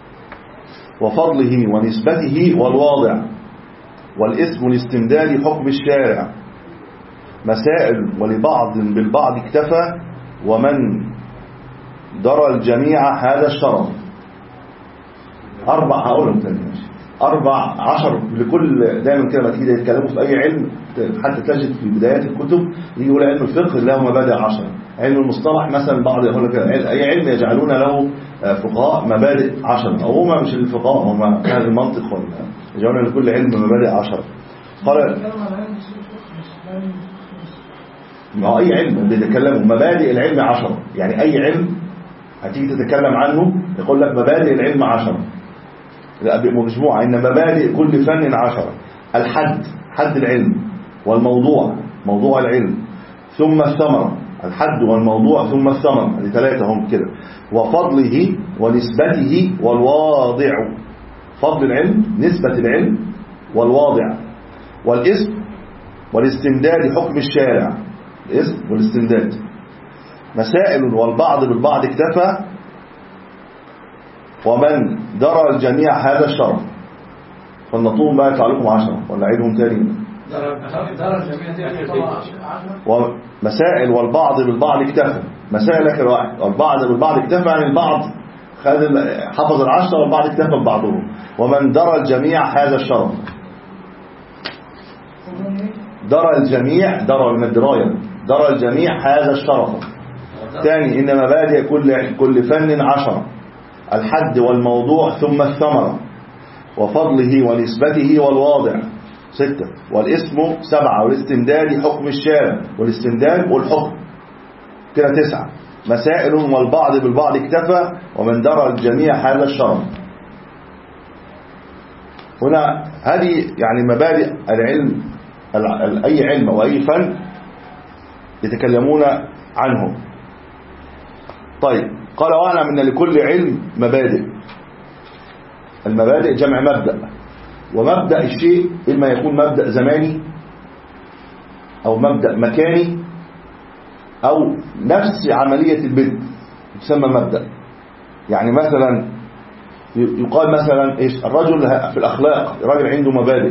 وفضله ونسبته والواضع والاسم لاستمداد حكم الشارع، مسائل ولبعض بالبعض اكتفى، ومن درى الجميع هذا الشرف. أربع هقولهم تاني ماشي. أربع عشر لكل دايما كده ما تيجي يتكلموا في أي علم حتى تجد في بدايات الكتب يجي يقول علم الفقه له مبادئ عشرة. علم المصطلح مثلا بعض يقول لك أي علم يجعلون له فقهاء مبادئ عشرة، أو هما مش الفقهاء هما هذا المنطق يجعلون لكل علم مبادئ عشرة. قال ما هو أي علم بيتكلموا مبادئ العلم عشرة، يعني أي علم هتيجي تتكلم عنه يقول لك مبادئ العلم عشرة مجموعة. إن مبادئ كل فن عشرة: الحد حد العلم، والموضوع موضوع العلم، ثم الثمرة الحد والموضوع ثم الثمرة، هذه ثلاثة هم كده، وفضله ونسبته والواضع. فضل العلم نسبة العلم والواضع والاسم والاستمداد حكم الشارع، الاسم والاستمداد، مسائل والبعض بالبعض اكتفى، ومن درى الجميع هذا الشرف. فالنطوم بقى يطلع لكم عشرة ولا عيدهم تاني. درى الجميع دي طبعا ومسائل والبعض بالبعض اكتفى، مسائل اخر واحد، والبعض بالبعض اكتفى، يعني البعض خد حفظ العشرة والبعض اكتفى ببعضهم. ومن درى الجميع هذا الشرف. درى الجميع، درى من الدراية، درى الجميع هذا الشرف. ثاني إن مبادئ كل كل فن عشرة: الحد والموضوع ثم الثمرة وفضله ونسبته والواضع. ستة: والاسم سبعة: والاستمداد حكم الشارع والاستمداد والحكم. كده تسعة: مسائل والبعض بالبعض اكتفى ومن درى الجميع حال الشرع. هنا هذه يعني مبادئ العلم، أي علم أو أي فن يتكلمون عنه. طيب، قال واعلم أن لكل علم مبادئ. المبادئ جمع مبدأ، ومبدأ الشيء إما يكون مبدأ زماني أو مبدأ مكاني أو نفس عملية البدء تسمى مبدأ. يعني مثلا يقال مثلا إيش الرجل في الأخلاق، الرجل عنده مبادئ،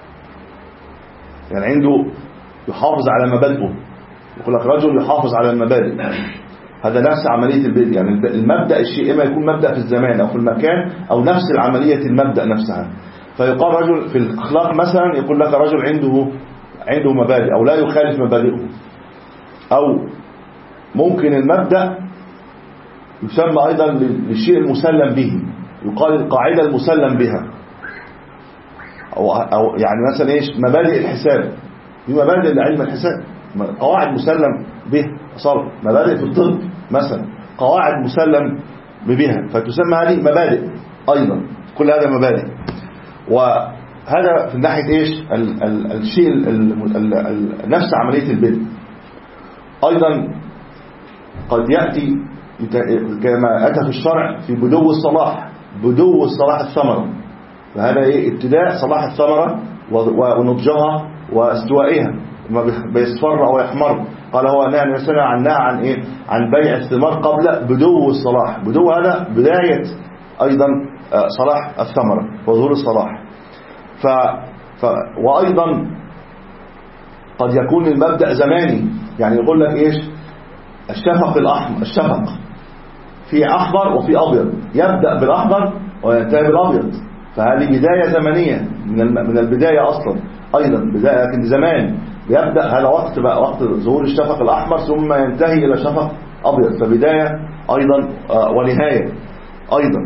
يعني عنده يحافظ على مبادئه، يقول لك رجل يحافظ على المبادئ. هذا نفس عملية البدء، يعني المبدأ الشيء إما يكون مبدأ في الزمان أو في المكان أو نفس العملية المبدأ نفسها. فيقال رجل في الأخلاق مثلا، يقول لك رجل عنده عنده مبادئ أو لا يخالف مبادئه. أو ممكن المبدأ يسمى أيضا للشيء المسلم به، يقال القاعدة المسلم بها. أو, أو يعني مثلا إيش مبادئ الحساب، في مبادئ لعلم الحساب، قواعد مسلم به. صار مبادئ في الطب مثلا، قواعد مسلم بها، فتسمى هذه مبادئ أيضا. كل هذا مبادئ. وهذا في ناحية إيش ال ال الشيء ال ال ال نفس عملية البدء. أيضا قد يأتي كما أتى في الشرع في بدو الصلاح، بدو الصلاح الثمرة، فهذا إيه ابتداء صلاح الثمرة ونضجها واستوائها، ما بيصفر أو يحمر. قال هو نهى مثلا عن نهى عن إيه عن بيع الثمار قبل بدو الصلاح. بدو هذا بداية أيضا صلاح الثمرة وظهور الصلاح. ف... ف... وأيضا قد يكون المبدأ زماني، يعني يقول لك إيش الشفق الأحمر، الشفق في أحمر وفي أبيض، يبدأ بالأحمر وينتهي بالأبيض، فهذه بداية زمنية من من البداية أصلا. أيضا بداية لكن زمان يبدأ هذا وقت بقى وقت ظهور الشفق الأحمر ثم ينتهي إلى شفق أبيض، فبداية أيضا ونهاية أيضا.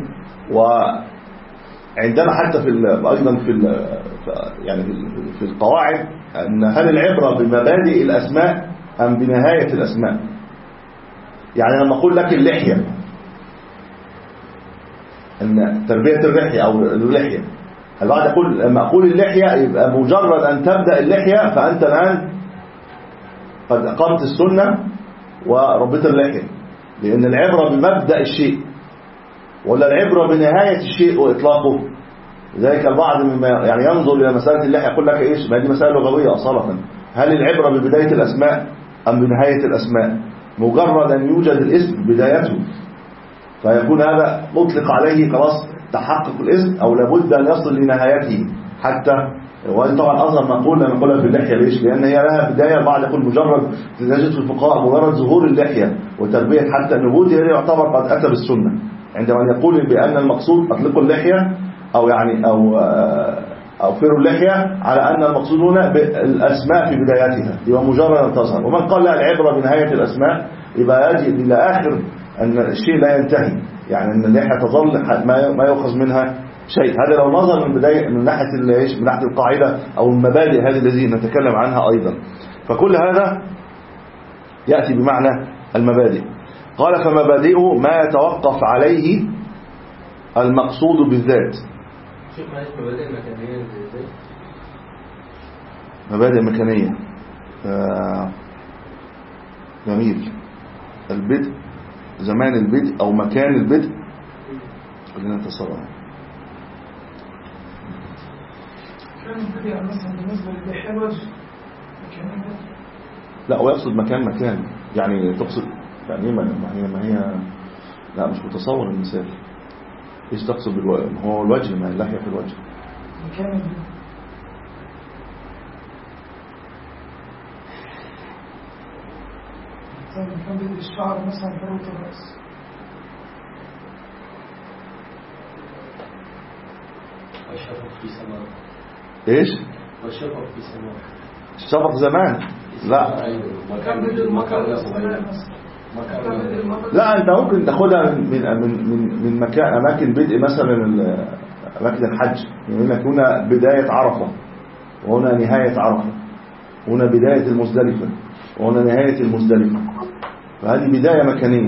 وعندنا حتى في أيضا في يعني في القواعد أن هل العبرة بمبادئ الأسماء أم بنهاية الأسماء؟ يعني لما أقول لك اللحية، أن تربية اللحية أو اللحية، هل بعد أقول لما أقول اللحية يبقى مجرد أن تبدأ اللحية فأنت الآن قد أقمت السنة وربيت اللحية، لأن العبرة بمبدأ الشيء ولا العبرة بنهاية الشيء وإطلاقه. لذلك البعض مما يعني ينظر إلى مسألة اللحية يقول لك إيش ما دي مسألة لغوية أصالة، هل العبرة ببداية الأسماء أم بنهاية الأسماء؟ مجرد أن يوجد الاسم بدايته فيكون هذا مطلق عليه خلاص تحقق الاسم، أو لابد أن يصل لنهايته حتى. وهذه طبعا أصلا مقول لما نقولها في اللحية، ليش؟ لأن هي لها بداية. البعض يقول مجرد تجد في الفقهاء مجرد ظهور اللحية وتربية حتى النبوذ يعتبر قد أتى بالسنة، عندما يقول بأن المقصود أطلقوا اللحية أو يعني أو أوفروا اللحية على أن المقصود هنا بالأسماء في بداياتها، يبقى مجرد أن تظهر. ومن قال لا العبرة بنهاية الأسماء يبقى يجي إلى آخر أن الشيء لا ينتهي، يعني أن اللحية تظل ما يؤخذ منها شيء. هذا لو نظر من بداية من ناحية من ناحية القاعدة أو المبادئ هذه التي نتكلم عنها أيضا. فكل هذا يأتي بمعنى المبادئ. قال فمبادئه ما يتوقف عليه المقصود بالذات. شوف معلش مبادئ مكانية ازاي؟ مبادئ مكانية آه جميل. البدء، زمان البدء أو مكان البدء، خلينا نتصرف. كان البدء مثلا بالنسبة للبيع الوجه مكان، لا هو يقصد مكان مكان، يعني تقصد يعني ما هي ما هي لا مش متصور المثال. ايش تقصد بالوجه؟ هو الوجه، ما اللحية في الوجه. مكان البدء مكان بدء الشعر مثلا فروة الرأس. والشفق في سماء. ايش؟ والشفق في سماء. الشفق زمان؟ لا مكان بدء المطر والسماء مثلا. لا أنت ممكن تاخدها من من من من مكان أماكن بدء مثلا أماكن الحج، يقول لك هنا بداية عرفة وهنا نهاية عرفة، هنا بداية المزدلفة وهنا نهاية المزدلفة، فهذه بداية مكانية.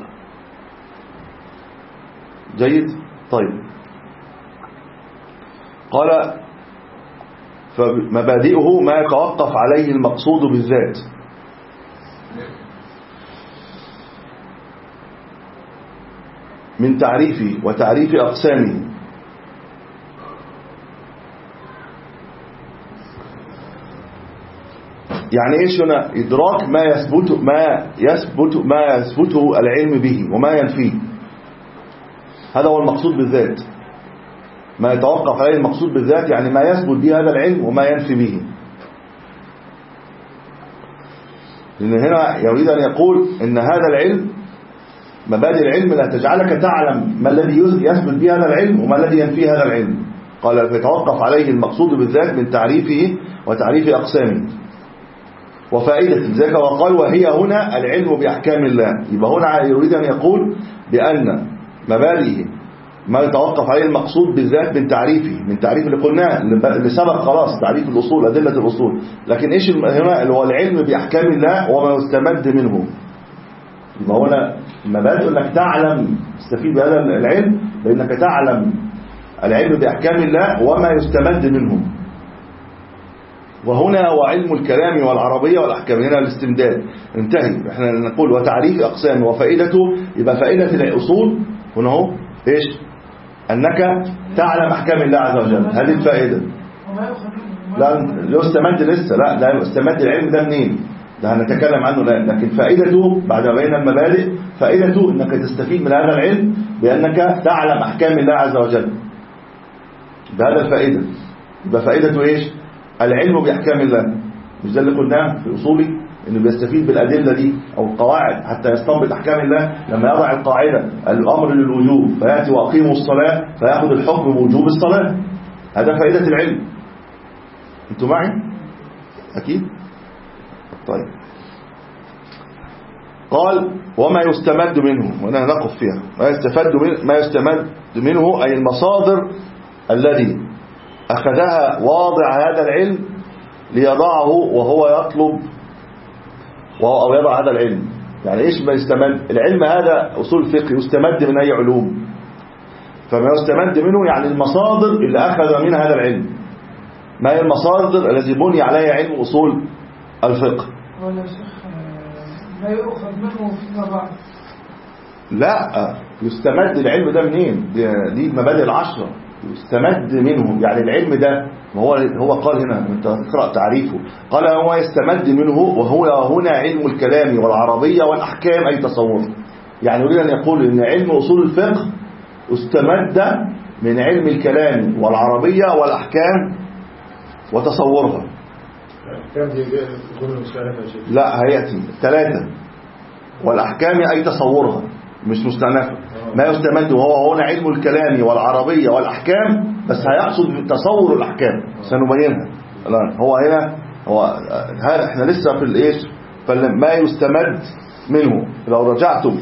جيد. طيب قال فمبادئه ما يتوقف عليه المقصود بالذات. من تعريفه وتعريف أقسامه. يعني ايش هنا؟ إدراك ما يثبت ما يثبت ما يثبته العلم به وما ينفيه، هذا هو المقصود بالذات. ما يتوقف عليه المقصود بالذات يعني ما يثبت به هذا العلم وما ينفي به. لأن هنا يريد أن يقول إن هذا العلم، مبادئ العلم لا تجعلك تعلم ما الذي يثبت به هذا العلم وما الذي ينفي هذا العلم. قال فيتوقف عليه المقصود بالذات من تعريفه وتعريف أقسامه وفائدة ذلك. وقال وهي هنا العلم بأحكام الله. يبقى هنا يريد أن يقول بأن مبادئه ما يتوقف عليه المقصود بالذات من تعريفه، من تعريف اللي قلناه اللي سبق خلاص، تعريف الأصول، أدلة الأصول. لكن إيش هنا اللي هو العلم بأحكام الله وما يستمد منه. يبقى هنا مبادئ أنك تعلم تستفيد بهذا العلم لأنك تعلم العلم بأحكام الله وما يستمد منه. وهنا هو علم الكلام والعربية والأحكام، هنا الاستمداد انتهي. احنا نقول وتعريف أقسامه وفائدته، يبقى فائدة الأصول هنا هو إيش؟ أنك تعلم أحكام الله عز وجل، هذه الفائدة. لا لو استمد لسه، لا لا استمد العلم ده منين؟ ده هنتكلم عنه الآن. لكن فائدته بعد ما بينا المبادئ، فائدته أنك تستفيد من هذا العلم بأنك تعلم أحكام الله عز وجل، بهذا الفائدة. يبقى فائدته إيش؟ العلم بأحكام الله. مش ده اللي قلناه في أصولي إنه بيستفيد بالأدلة دي أو القواعد حتى يستنبط أحكام الله. لما يضع القاعدة الأمر للوجوب فيأتي وأقيموا الصلاة فيأخذ الحكم بوجوب الصلاة، هذا فائدة العلم. أنتوا معي؟ أكيد؟ طيب قال وما يستمد منه، وأنا نقف فيها. ما يستفاد منه، ما يستمد منه أي المصادر الذي أخذها واضع هذا العلم ليضعه وهو يطلب أو يضع هذا العلم. يعني إيش ما يستمد؟ العلم هذا أصول الفقه يستمد من أي علوم، فما يستمد منه يعني المصادر اللي أخذ منها هذا العلم. ما هي المصادر التي بني عليها علم أصول الفقه؟ ولا شيخ لا يؤخذ منه فيما بعد. لا، يستمد العلم ده منين؟ دي المبادئ العشرة. يستمد منه يعني العلم ده، هو هو قال هنا انت تقرأ تعريفه، قال هو يستمد منه وهو هنا علم الكلام والعربية والأحكام أي تصور. يعني يريد أن يقول إن علم أصول الفقه استمد من علم الكلام والعربية والأحكام وتصورها. لا هيأتي ثلاثة، والأحكام أي تصورها مش مستأنفة. ما يستمد وهو هنا علم الكلام والعربية والأحكام، بس هيقصد تصور الأحكام سنبينها الآن. هو هنا هو هذا احنا لسه في الايش، فما يستمد منه. لو رجعتم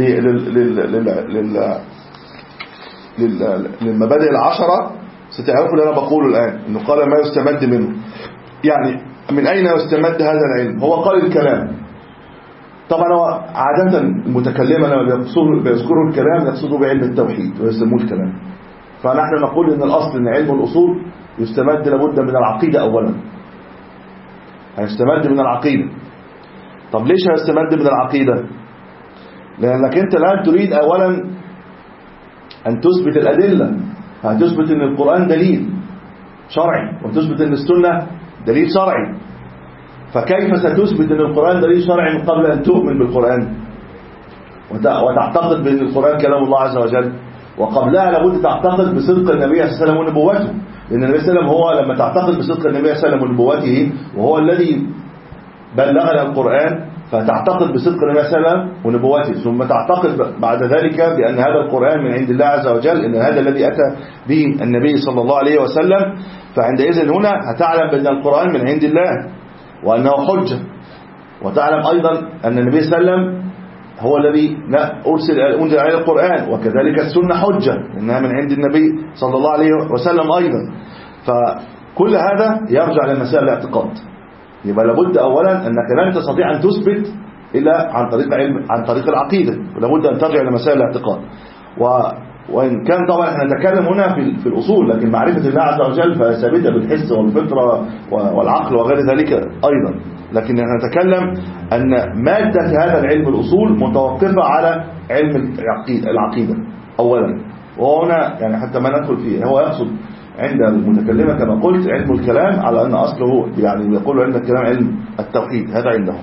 للمبادئ العشرة ستعرفوا اللي انا بقوله الآن، انه قال ما يستمد منه. يعني من أين يستمد هذا العلم؟ هو قال الكلام. طبعا هو عادة المتكلم لما بيذكروا الكلام يقصدوا بعلم التوحيد ويسموه الكلام. فنحن نقول ان الأصل ان علم الأصول يستمد لابد من العقيدة أولا، هيستمد من العقيدة. طب ليش هيستمد من العقيدة؟ لأنك أنت الآن تريد أولا أن تثبت الأدلة، هتثبت ان القرآن دليل شرعي وتثبت ان السنة دليل شرعي. فكيف ستثبت ان القرآن دليل شرعي من قبل ان تؤمن بالقرآن وتعتقد بان القرآن كلام الله عز وجل؟ وقبلها لابد تعتقد بصدق النبي صلى الله عليه وسلم ونبوته، لان النبي صلى الله عليه وسلم هو لما تعتقد بصدق النبي صلى الله عليه وسلم ونبوته وهو الذي بلغنا القرآن، فتعتقد بصدق النبي صلى الله عليه وسلم ونبوته، ثم تعتقد بعد ذلك بأن هذا القرآن من عند الله عز وجل، إن هذا الذي أتى به النبي صلى الله عليه وسلم. فعندئذ هنا هتعلم بأن القرآن من عند الله وأنه حجة، وتعلم أيضا أن النبي صلى الله عليه وسلم هو الذي أرسل أنزل عليه القرآن، وكذلك السنة حجة إنها من عند النبي صلى الله عليه وسلم أيضا. فكل هذا يرجع لمسائل الاعتقاد. يبقى لابد أولا أنك لن تستطيع أن تثبت إلا عن طريق علم عن طريق العقيدة، ولابد أن ترجع لمسائل الاعتقاد. و وإن كان طبعا احنا نتكلم هنا في في الأصول، لكن معرفة الله عز وجل فثابتة بالحس والفطرة والعقل وغير ذلك أيضا. لكن احنا نتكلم أن مادة هذا العلم الأصول متوقفة على علم العقيدة أولا. وهنا يعني حتى ما ندخل فيه، هو يقصد عند المتكلمة كما قلت علم الكلام على أن أصله يعني يقول علم الكلام علم التوحيد، هذا عندهم.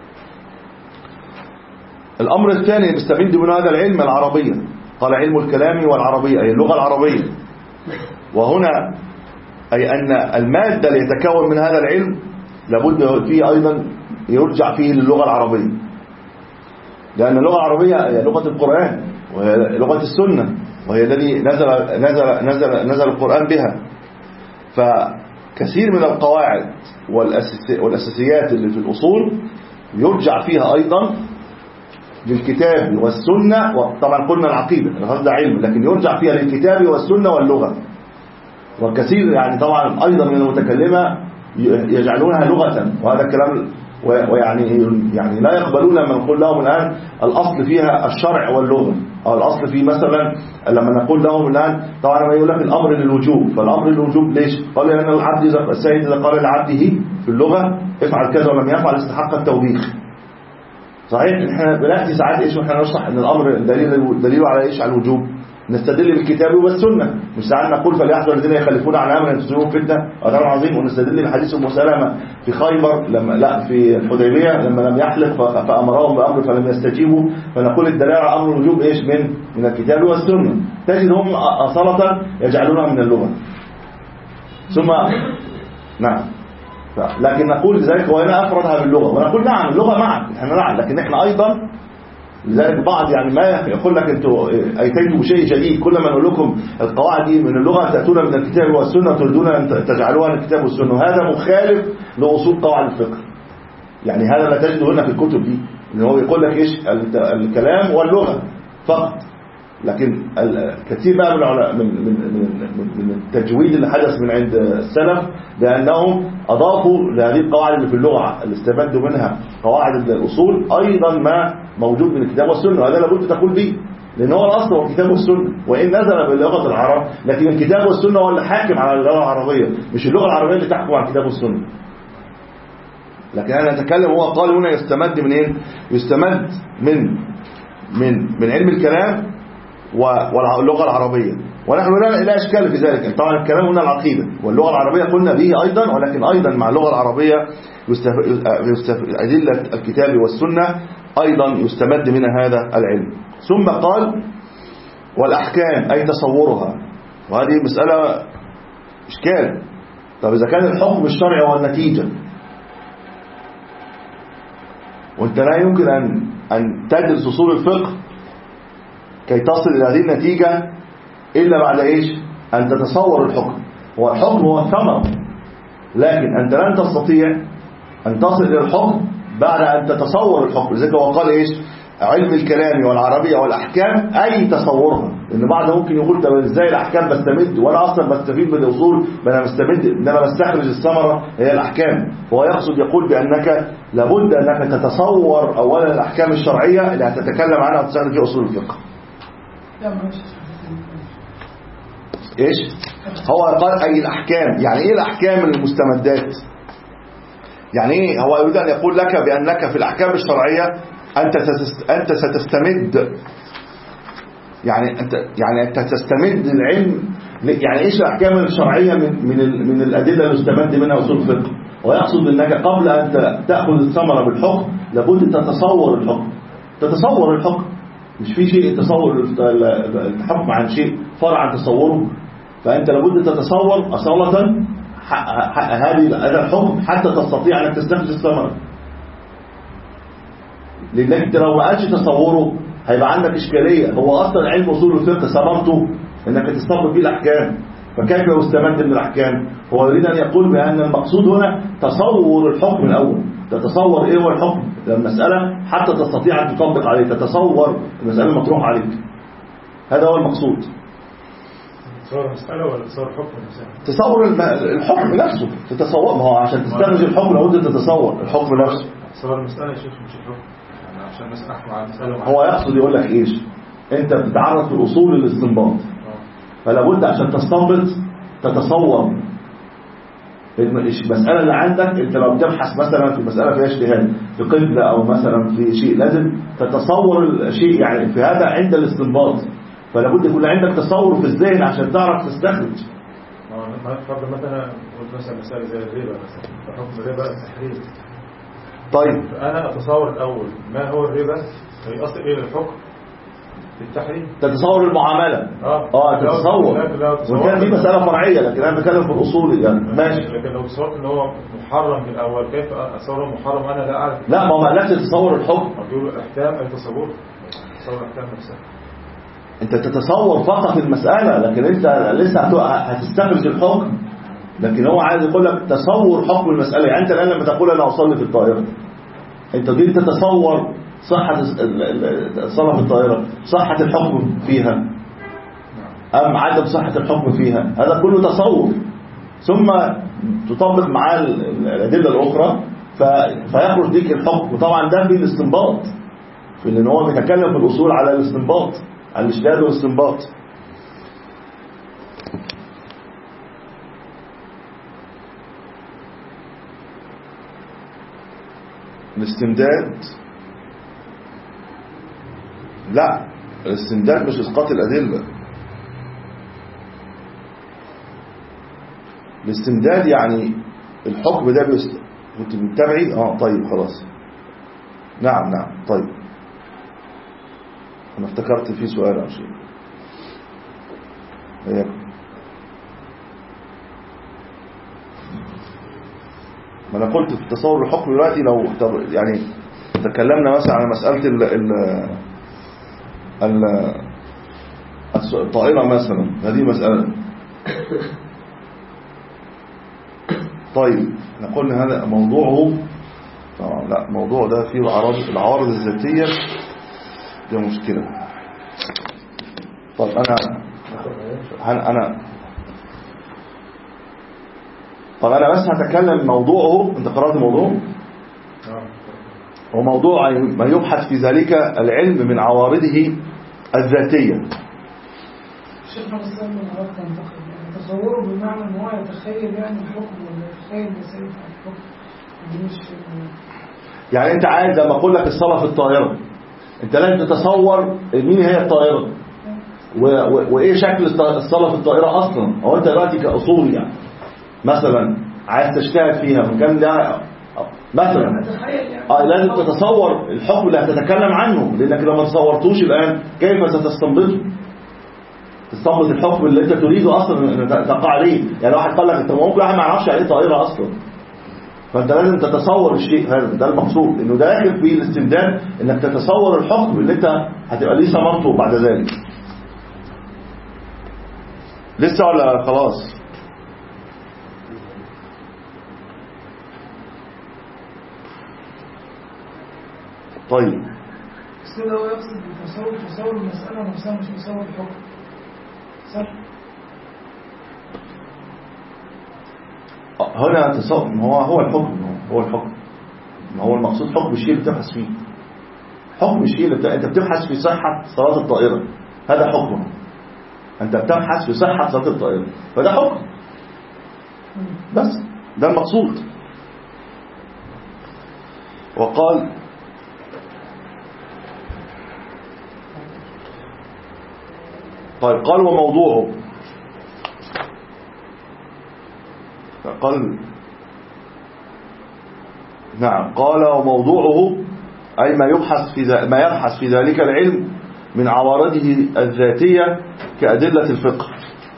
الأمر الثاني يستفيد من هذا العلم العربية، قال علم الكلام والعربية أي اللغة العربية. وهنا أي أن المادة اللي يتكون من هذا العلم لابد فيه أيضا يرجع فيه للغة العربية، لأن اللغة العربية هي لغة القرآن وهي لغة السنة، وهي الذي نزل نزل نزل نزل القرآن بها. فكثير من القواعد والأساسيات اللي في الأصول يرجع فيها أيضا للكتاب والسنة. وطبعا قلنا العقيدة هذا علم، لكن يرجع فيها للكتاب والسنة واللغة. وكثير يعني طبعا أيضا من المتكلمة يجعلونها لغة، وهذا الكلام ويعني يعني لا يقبلون لما نقول لهم الآن الأصل فيها الشرع واللغة، أو الأصل في مثلا لما نقول لهم الآن طبعا ما يقول لك الأمر للوجوب، فالأمر للوجوب ليش؟ قالوا لأن العبد السيد إذا قال لعبده في اللغة افعل كذا ولم يفعل استحق التوبيخ. صحيح احنا بنأتي ساعات ايش واحنا نشرح ان الامر دليل دليله على ايش؟ على الوجوب. نستدل بالكتاب والسنه، مش ساعات نقول فليحذر الذين يخالفون عن امر يصيبهم فتنه اجر عظيم، ونستدل بحديث ام سلمة في خيبر لما لا في الحديبيه لما لم يحلق فامرهم بامر فلم يستجيبوا، فنقول الدليل على امر الوجوب ايش؟ من من الكتاب والسنه. تجد هم اصاله يجعلونها من اللغه. ثم نعم لكن نقول لذلك وهنا أفردها باللغة، ونقول نعم اللغة معك احنا نعم، لكن احنا أيضا لذلك بعض يعني ما يقول لك انتوا أيتيتوا بشيء جديد، كل ما نقول لكم القواعد دي من اللغة تأتون من الكتاب والسنة تريدون أن تجعلوها من الكتاب والسنة، وهذا مخالف لأصول قواعد الفقه. يعني هذا لا تجده هنا في الكتب دي، إن هو يقول لك إيش؟ الكلام واللغة فقط. لكن كثير بقى من من من من التجويد اللي حدث من عند السلف بأنهم أضافوا لهذه القواعد اللي في اللغة اللي استفادوا منها قواعد الأصول أيضا ما موجود من الكتاب والسنة، وهذا لابد تقول به، لأن هو الأصل هو الكتاب والسنة، وإن نزل بلغة العرب لكن الكتاب والسنة هو اللي حاكم على اللغة العربية، مش اللغة العربية اللي تحكم على الكتاب والسنة. لكن أنا أتكلم هو قال هنا يستمد من إيه؟ يستمد من من من علم الكلام واللغة العربية، ونحن لا إشكال في ذلك. طبعا الكلام هنا العقيدة واللغة العربية قلنا به أيضا، ولكن أيضا مع اللغة العربية أدلة الكتاب والسنة أيضا يستمد من هذا العلم. ثم قال والأحكام أي تصورها، وهذه مسألة إشكال. طب إذا كان الحكم الشرعي هو النتيجة، وانت لا يمكن أن أن تدرس أصول الفقه كي تصل إلى هذه النتيجة إلا بعد إيش؟ أن تتصور الحكم. والحكم هو الثمرة، لكن أنت لن تستطيع أن تصل إلى الحكم بعد أن تتصور الحكم. لذلك هو قال إيش؟ علم الكلام والعربية والأحكام أي تصورها. لأن بعض ممكن يقول طب إزاي الأحكام بستمد وأنا أصلا بستفيد من الأصول، أنا بستمد إنما بستخرج الثمرة هي الأحكام. فهو يقصد يقول بأنك لابد أنك تتصور أولا الأحكام الشرعية اللي هتتكلم عنها وتستخرج في أصول الفقه. ايش هو قال اي الاحكام؟ يعني ايه الاحكام المستمدات؟ يعني ايه؟ هو يريد ان يقول لك بانك في الاحكام الشرعيه انت انت ستستمد، يعني انت يعني انت تستمد العلم. يعني ايش الاحكام الشرعيه من من من الادله اللي استمد منها اصول الفقه؟ ويقصد انك قبل ان تاخذ الثمره بالحكم لابد تتصور الحكم، تتصور الحكم. مش في شيء تصور الحكم عن شيء فرع عن تصوره، فأنت لابد تتصور أصالة هذه الحكم حتى تستطيع أنك تستخرج الثمرة. لأنك انت لو ما قالش تصوره هيبقى عندك إشكالية. هو أصلا علم أصول الفقه ثمرته أنك تستنبط فيه الأحكام، فكيف يستمد من الأحكام؟ هو يريد أن يقول بأن المقصود هنا تصور الحكم الأول، تتصور ايه هو الحكم المسألة حتى تستطيع ان تطبق عليه، تتصور المسألة المطروحة عليك. هذا هو المقصود. تصور المسألة ولا تصور الحكم نفسه؟ تصور الحكم نفسه، تتصور. ما هو عشان تستخرج الحكم لابد تتصور الحكم نفسه. تصور المسألة يا شيخ مش الحكم، يعني عشان الناس احكم على المسألة. هو يقصد يقول لك ايش؟ انت بتتعرض في الاصول للاستنباط، فلا بد عشان تستنبط تتصور المسألة اللي عندك. انت لو بتبحث مثلا في مسألة فيها اجتهاد في قبلة او مثلا في شيء، لازم تتصور الشيء يعني في هذا عند الاستنباط، فلا بد يكون عندك تصور في الذهن عشان تعرف تستخرج. ما تفضل مثلا قلت مثلا مسألة زي الربا مثلا، حكم الربا التحريم. طيب انا اتصور الاول ما هو الربا هيأثر ايه للحكم بالتحريم. تتصور المعاملة. اه اه تتصور، وكان دي مسألة فرعية، لكن انا بتكلم في الاصول يعني. ماشي. لكن لو تصورت ان هو محرم في الاول، كيف اتصور محرم انا لا اعرف؟ لا، ما هو ما قالكش تتصور الحكم، بيقولوا الاحكام اي تصور، تصور الاحكام نفسها. انت تتصور فقط المسألة، لكن انت لسه هتستخرج الحكم. لكن هو عايز يقول لك تصور حكم المسألة. يعني انت الان لما تقول انا اصلي في الطائرة، انت دي تتصور صحة الصلاة في الطائرة، صحة الحكم فيها ام عدم صحة الحكم فيها، هذا كله تصور. ثم تطبق معاه الأدلة الأخرى فيخرج ليك الحكم. وطبعا ده في الاستنباط، في ان هو بيتكلم في الأصول على الاستنباط، على الاجتهاد والاستنباط. الاستمداد، لا، الاستمداد مش اسقاط الأدلة. الاستمداد يعني الحكم ده بيست... كنت متابعي؟ اه طيب خلاص. نعم نعم طيب، انا افتكرت في سؤال او شيء. هيك ما انا قلت في تصور الحكم دلوقتي، لو يعني تكلمنا مثلا على مسألة ال ال الطائرة مثلا، هذه مسألة. طيب احنا قلنا هذا موضوعه طبعا، لا موضوع ده فيه العوارض العوارض الذاتية، دي مشكلة. طب انا انا انا طب انا بس هتكلم موضوعه. انت قرأت موضوعه؟ هو موضوع ما يبحث في ذلك العلم من عوارضه الذاتية. الشيخ حسن من عوارض تنتقل، يعني تصوره بمعنى ان هو يتخيل يعني الحكم ولا يتخيل مسائل الحكم، دي مش يعني انت عايز لما اقول لك الصلاة في الطائرة، انت لازم تتصور مين هي الطائرة وايه شكل الصلاة في الطائرة اصلا. او انت دلوقتي كاصولي يعني مثلا عايز تجتهد فيها وكان ده مثلا اه لازم تتصور الحكم اللي هتتكلم عنه، لانك لو ما تصورتوش الان كيف ستستنبطه؟ تستنبط الحكم اللي انت تريده اصلا ان تقع عليه. يعني واحد قال لك انت ممكن واحد ما يعرفش عليه طائرة اصلا، فانت لازم تتصور الشيء هذا. ده المقصود، انه داخل في الاستمداد انك تتصور الحكم اللي انت هتبقى ليه ثمرته بعد ذلك. لسه ولا خلاص؟ طيب بس هو يقصد بالتصور تصور المسألة نفسها مش تصور الحكم، صح؟ هنا تصور، هو هو الحكم، هو الحكم ما هو المقصود حكم الشيء اللي بتبحث فيه. حكم الشيء اللي بت... انت بتبحث في صحة صلاة الطائرة، هذا حكم. انت بتبحث في صحة صلاة الطائرة، فده حكم بس، ده المقصود. وقال طيب قال وموضوعه، قال نعم قال وموضوعه أي ما يبحث في ما يبحث في ذلك العلم من عوارضه الذاتية كأدلة الفقه.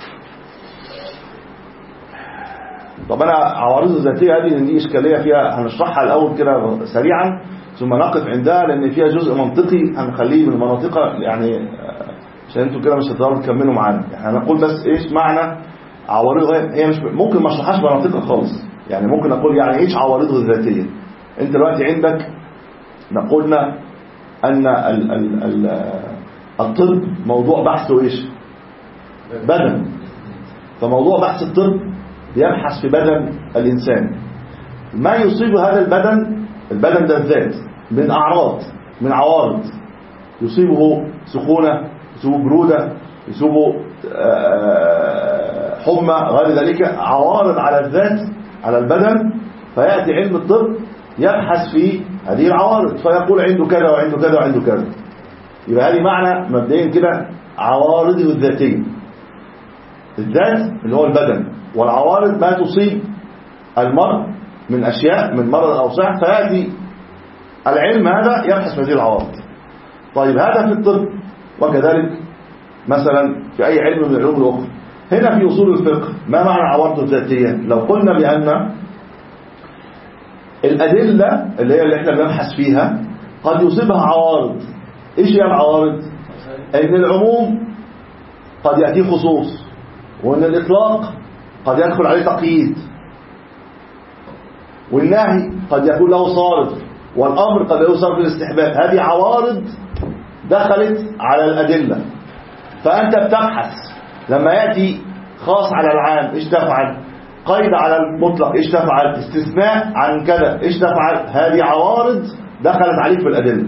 طب أنا عوارضه الذاتية هذه دي إشكالية فيها، هنشرحها الأول كده سريعا ثم نقف عندها، لأن فيها جزء منطقي هنخليه من المناطق، يعني عشان انتوا كده مش هتقدروا تكملوا معانا. يعني هنقول بس ايش معنى عوارضه. هي مش ممكن ما اشرحهاش مناطقها خالص، يعني ممكن اقول يعني ايش عوارضه الذاتيه، انت دلوقتي عندك نقولنا ان ال ال ال الطب موضوع بحثه ايش؟ بدن. فموضوع بحث الطب يبحث في بدن الانسان، ما يصيب هذا البدن، البدن ده الذات، من اعراض، من عوارض، يصيبه سخونة، يصيبه برودة، يصيبه حمى، غير ذلك، عوارض على الذات، على البدن. فيأتي علم الطب يبحث في هذه العوارض، فيقول عنده كذا وعنده كذا وعنده كذا. يبقى هذه معنى مبدئيا كده عوارضه الذاتية، الذات اللي هو البدن، والعوارض ما تصيب المرء من أشياء، من مرض أو صحة، فيأتي العلم هذا يبحث في هذه العوارض. طيب هذا في الطب، وكذلك مثلا في أي علم من العلوم الأخرى. هنا في أصول الفقه ما معنى عوارضه الذاتية؟ لو قلنا بأن الأدلة اللي هي اللي احنا بنبحث فيها قد يصيبها عوارض. ايش هي العوارض؟ ان العموم قد يأتيه خصوص، وان الإطلاق قد يدخل عليه تقييد، والنهي قد يكون له صارف، والأمر قد له صارف الاستحباب. هذه عوارض دخلت على الأدلة، فأنت بتبحث لما يأتي خاص على العام ايش تفعل، قيد على المطلق ايش تفعل، استثناء عن كذا ايش تفعل. هذه عوارض دخلت عليك في الأدلة.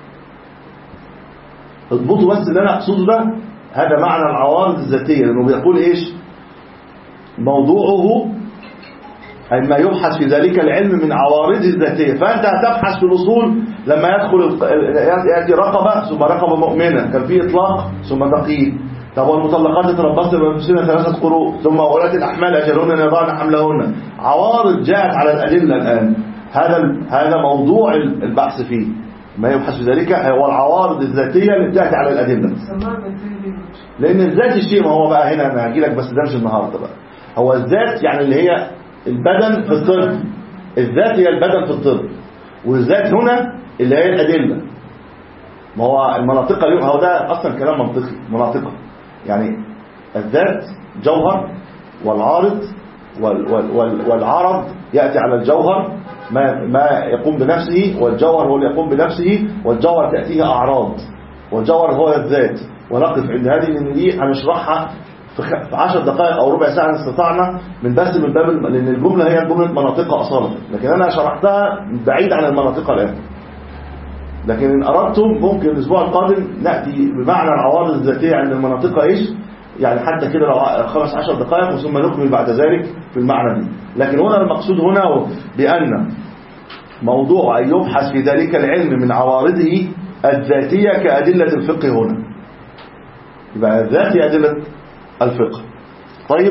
اضبطوا بس اللي انا اقصده ده، هذا معنى العوارض الذاتية، لأنه بيقول ايش موضوعه، أي ما يبحث في ذلك العلم من عوارض الذاتية. فأنت هتبحث في الأصول لما يدخل يأتي رقبة ثم رقبة مؤمنة، كان في إطلاق ثم تقييد. طب والمطلقات يتربصن بأنفسهن ثلاثة قروء، ثم أولات الأحمال أجلهن يضعن حملهن. عوارض جاءت على الأدلة الآن، هذا هذا موضوع البحث فيه. ما يبحث في ذلك هو العوارض الذاتية اللي بتأتي على الأدلة. لأن الذات الشيء، ما هو بقى هنا أنا هجي لك بس ده مش النهارده بقى. هو الذات يعني اللي هي البدن في الطب، الذات هي البدن في الطب، والذات هنا اللي هي الأدلة. ما هو المناطق اليوم، هو ده أصلا كلام منطقي، مناطقة يعني الذات جوهر، والعارض وال وال وال والعرض يأتي على الجوهر ما, ما يقوم بنفسه، والجوهر هو اللي يقوم بنفسه، والجوهر تأتيه أعراض، والجوهر هو الذات. ونقف عند هذه لأن دي هنشرحها في عشر دقائق أو ربع ساعة استطعنا، من بس من باب، لأن الجملة هي جملة مناطقة أصالة، لكن أنا شرحتها بعيد عن المناطق الآن. لكن إن أردتم ممكن الأسبوع القادم نأتي بمعنى العوارض الذاتية عند المناطق إيش، يعني حتى كده لو خمس عشر دقائق، ثم نكمل بعد ذلك في المعنى دي. لكن هنا المقصود هنا بأن موضوع أن يبحث في ذلك العلم من عوارضه الذاتية كأدلة الفقه هنا. يبقى الذات هي أدلة الفقه. طيب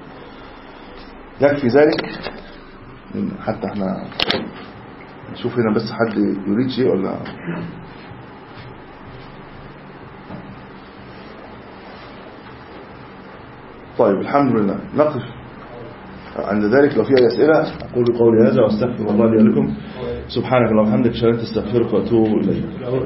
يكفي ذلك، حتى احنا نشوف هنا بس حد يريد شيء ولا. طيب الحمد لله، نقف عند ذلك. لو في أي أسئلة أقول قولي هذا وأستغفر الله لي ولكم. سبحانك اللهم وبحمدك، أشهد أن لا إله إلا أنت، أستغفرك وأتوب إليك.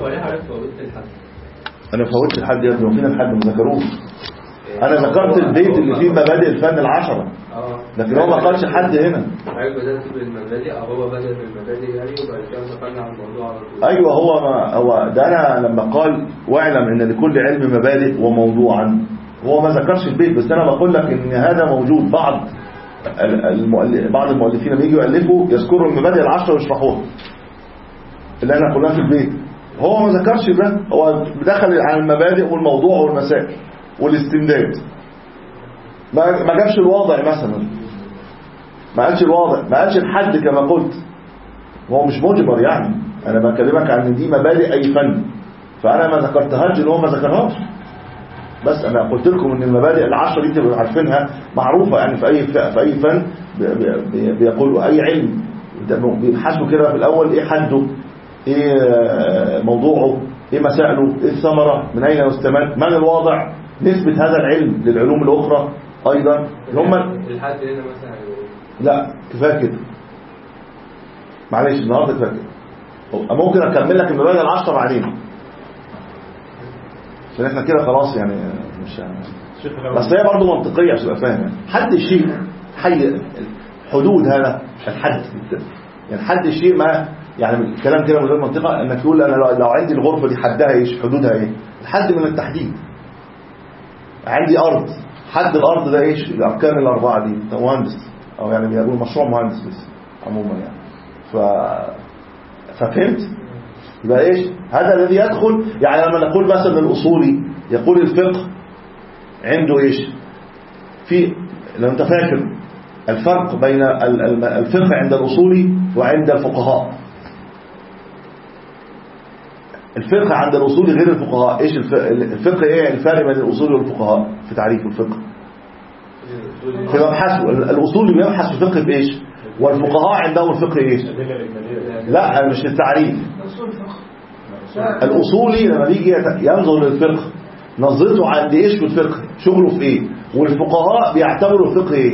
أنا فوتت الحد يا ابني، وفينا الحد ما ذكروش. أنا ذكرت البيت اللي فيه مبادئ الفن العشرة، لكن هو ما قالش حد هنا. حضرتك بدأت بالمبادئ أو هو بدأ بالمبادئ يعني، وبعد كده دخلنا على الموضوع على طول. أيوه، هو ما هو ده. أنا لما قال واعلم إن لكل علم مبادئ وموضوعا، هو ما ذكرش البيت، بس أنا بقول لك إن هذا موجود. بعض المؤلف بعض المؤلفين لما يجوا يألفوا يذكروا المبادئ العشرة ويشرحوها اللي أنا قلناها في البيت. هو ما ذكرش ده، هو دخل على المبادئ والموضوع والمسائل والاستمداد. ما ما جابش الواضع مثلا، ما قالش الواضع، ما قالش الحد كما قلت. هو مش مجبر يعني، انا بكلمك عن دي مبادئ اي فن، فانا ما ذكرتهاش ان هو ما ذكرهاش. بس انا قلت لكم ان المبادئ العشرة دي تبقوا عارفينها، معروفه يعني في اي في اي فن بيقولوا اي علم بيبحثوا كده في الاول ايه حده، ايه موضوعه، ايه مسائله، ايه الثمره، من اين يستمد، من الواضع، نسبة هذا العلم للعلوم الأخرى أيضا اللي هم الحد هنا مثلا. لا كفاية كده، معلش النهارده كفاية كده. ممكن أكمل لك المبادئ العشرة بعدين، عشان احنا كده خلاص يعني مش، بس هي برضه منطقية عشان تبقى فاهم. حد الشيء، حي حدود هذا الحد يعني، حد الشيء ما يعني الكلام كده من غير منطقه، انك تقول انا لو عندي الغرفه دي حدها ايش، حدودها ايه، الحد من التحديد. عندي ارض، حد الارض ده ايش، الاركان الاربعه دي. انت مهندس او يعني بيقول مشروع مهندس بس عموما يعني، ف ففهمت. يبقى ايش هذا الذي يدخل. يعني لما نقول مثلا الاصولي يقول الفقه عنده ايش، في لو انت فاكر الفرق بين الفقه عند الاصولي وعند الفقهاء. الفقه عند الاصولي غير الفقهاء. ايش الفقه، ايه الفرق بين الاصولي والفقهاء في تعريف الفقه؟ في مبحثه الاصولي بيبحث في الفقه بايش، والفقهاء عندهم الفقه ايش؟ لا مش التعريف. الاصولي لما بيجي ينظر للفقه نظرته عند ايش في الفقه، شغله في ايه، والفقهاء بيعتبروا الفقه ايه.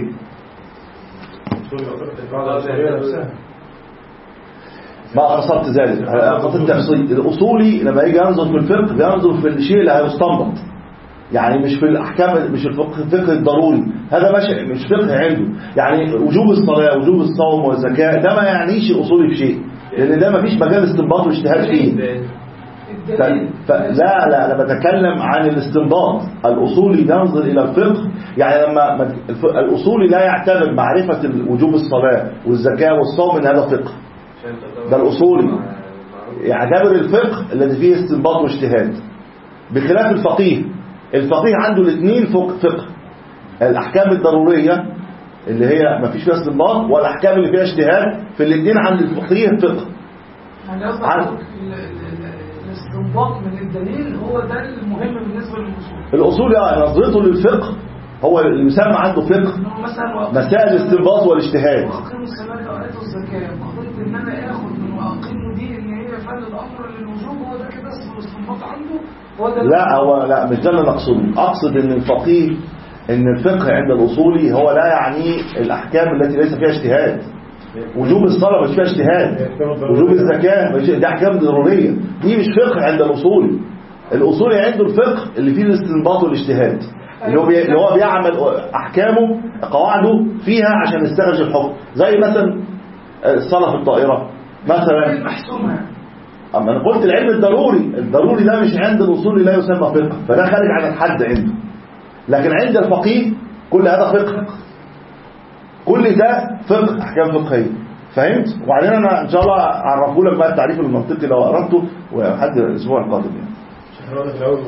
ما قصدت ذلك، قصدت التفصيل. الاصولي لما يجي ينظر في الفقه بينظر في الشيء اللي هيستنبط، يعني مش في الاحكام، مش الفقه الفقه الضروري، هذا مش مش فقه عنده. يعني وجوب الصلاه وجوب الصوم والزكاه ده ما يعنيش الاصولي بشيء، لان ده ما فيش مجال استنباط واجتهاد فيه. فلا لا انا بتكلم عن الاستنباط. الاصولي ينظر الى الفقه، يعني لما الاصولي لا يعتبر معرفه وجوب الصلاه والزكاه والصوم ان هذا فقه. ده الاصولي يعتبر الفقه الذي فيه استنباط واجتهاد، بخلاف الفقيه. الفقيه عنده الاثنين فقه، الاحكام الضروريه اللي هي ما فيش فيها استنباط، والاحكام اللي فيها اجتهاد، في الاثنين عند الفقيه فقه. يعني الاستنباط من الدليل هو ده المهم بالنسبه للاصول. الاصولي اه نظرته للفقه هو اللي يسمى عنده فقه مسائل الاستنباط والاجتهاد. واقيموا الصلاه واتوا الزكاه، قضيه ان انا اخد من واقيموا دي ان هي فعل الامر للوجوب، هو ده كده اسمه الاستنباط عنده. هو ده لا هو لا مش ده اللي اقصده. اقصد ان الفقيه ان الفقه عند الاصولي هو لا يعني الاحكام التي ليس فيها اجتهاد. وجوب الصلاه مش فيها اجتهاد، وجوب الزكاه مش ده احكام ضروريه، دي مش فقه عند الاصولي. الاصولي عنده الفقه اللي فيه الاستنباط والاجتهاد، اللي هو بي... اللي هو بيعمل احكامه قواعده فيها عشان يستخرج الحكم. زي مثلا الصلاه في الطائره مثلا المحسومه. اما انا قلت العلم الضروري، الضروري ده مش عند الاصولي لا يسمى فقه، فده خارج عن الحد عنده. لكن عند الفقيه كل هذا فقه، كل ده فقه، احكام فقهيه. فهمت؟ وبعدين انا ان شاء الله اعرفه لك بقى التعريف المنطقي لو قرأته وحد الاسبوع القادم يعني. الاول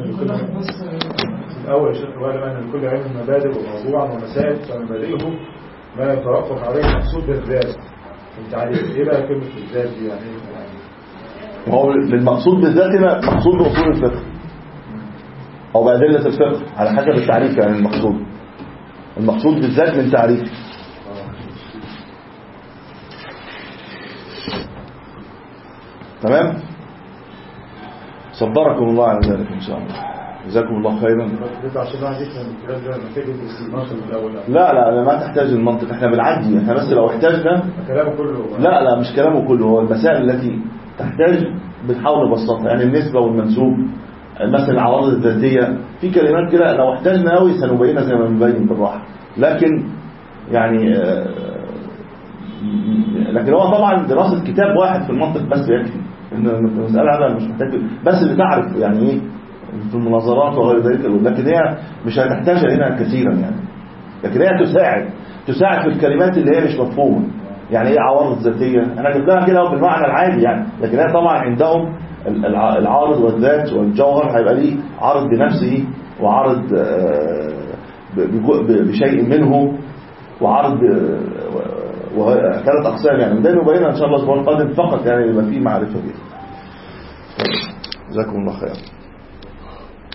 الاول شيخ واعلم ان لكل علم مبادئ وموضوع ومسائل، فمبادئه ما يتوقف عليه المقصود بالذات. انت عارف ايه بقى كلمه الذات دي يعني ايه؟ هو للمقصود بالذات هنا مقصود باصول الفقه او بادله الفقه على حسب التعريف. يعني المقصود المقصود بالذات من تعريف. تمام. صبركم الله على ذلك ان شاء الله. جزاكم الله خيرا. لا لا ما تحتاج المنطق، احنا بنعدي، احنا بس لو احتاجنا كلامه كله. لا لا مش كلامه كله، هو المسائل التي تحتاج بنحاول نبسطها. يعني النسبة والمنسوب مثلا، العوارض الذاتية، في كلمات كده لو احتاجنا قوي سنبينها زي ما بنبين بالراحة. لكن يعني لكن هو طبعا دراسة كتاب واحد في المنطق بس يكفي. ان المسألة هذا مش محتاج بس بتعرف يعني ايه في المناظرات وغير ذلك، لكن هي مش هتحتاجها هنا كثيرا يعني. لكن هي تساعد تساعد في الكلمات اللي هي مش مفهومة. يعني ايه عوارض ذاتية؟ انا جبتها كده بالمعنى العادي يعني، لكن هي طبعا عندهم العارض والذات والجوهر هيبقى ليه عارض بنفسه، وعارض بشيء منه، وعارض وثلاث اقسام يعني. ده نبينها ان شاء الله الاسبوع القادم فقط، يعني يبقى فيه معرفة بيه. جزاكم الله خير.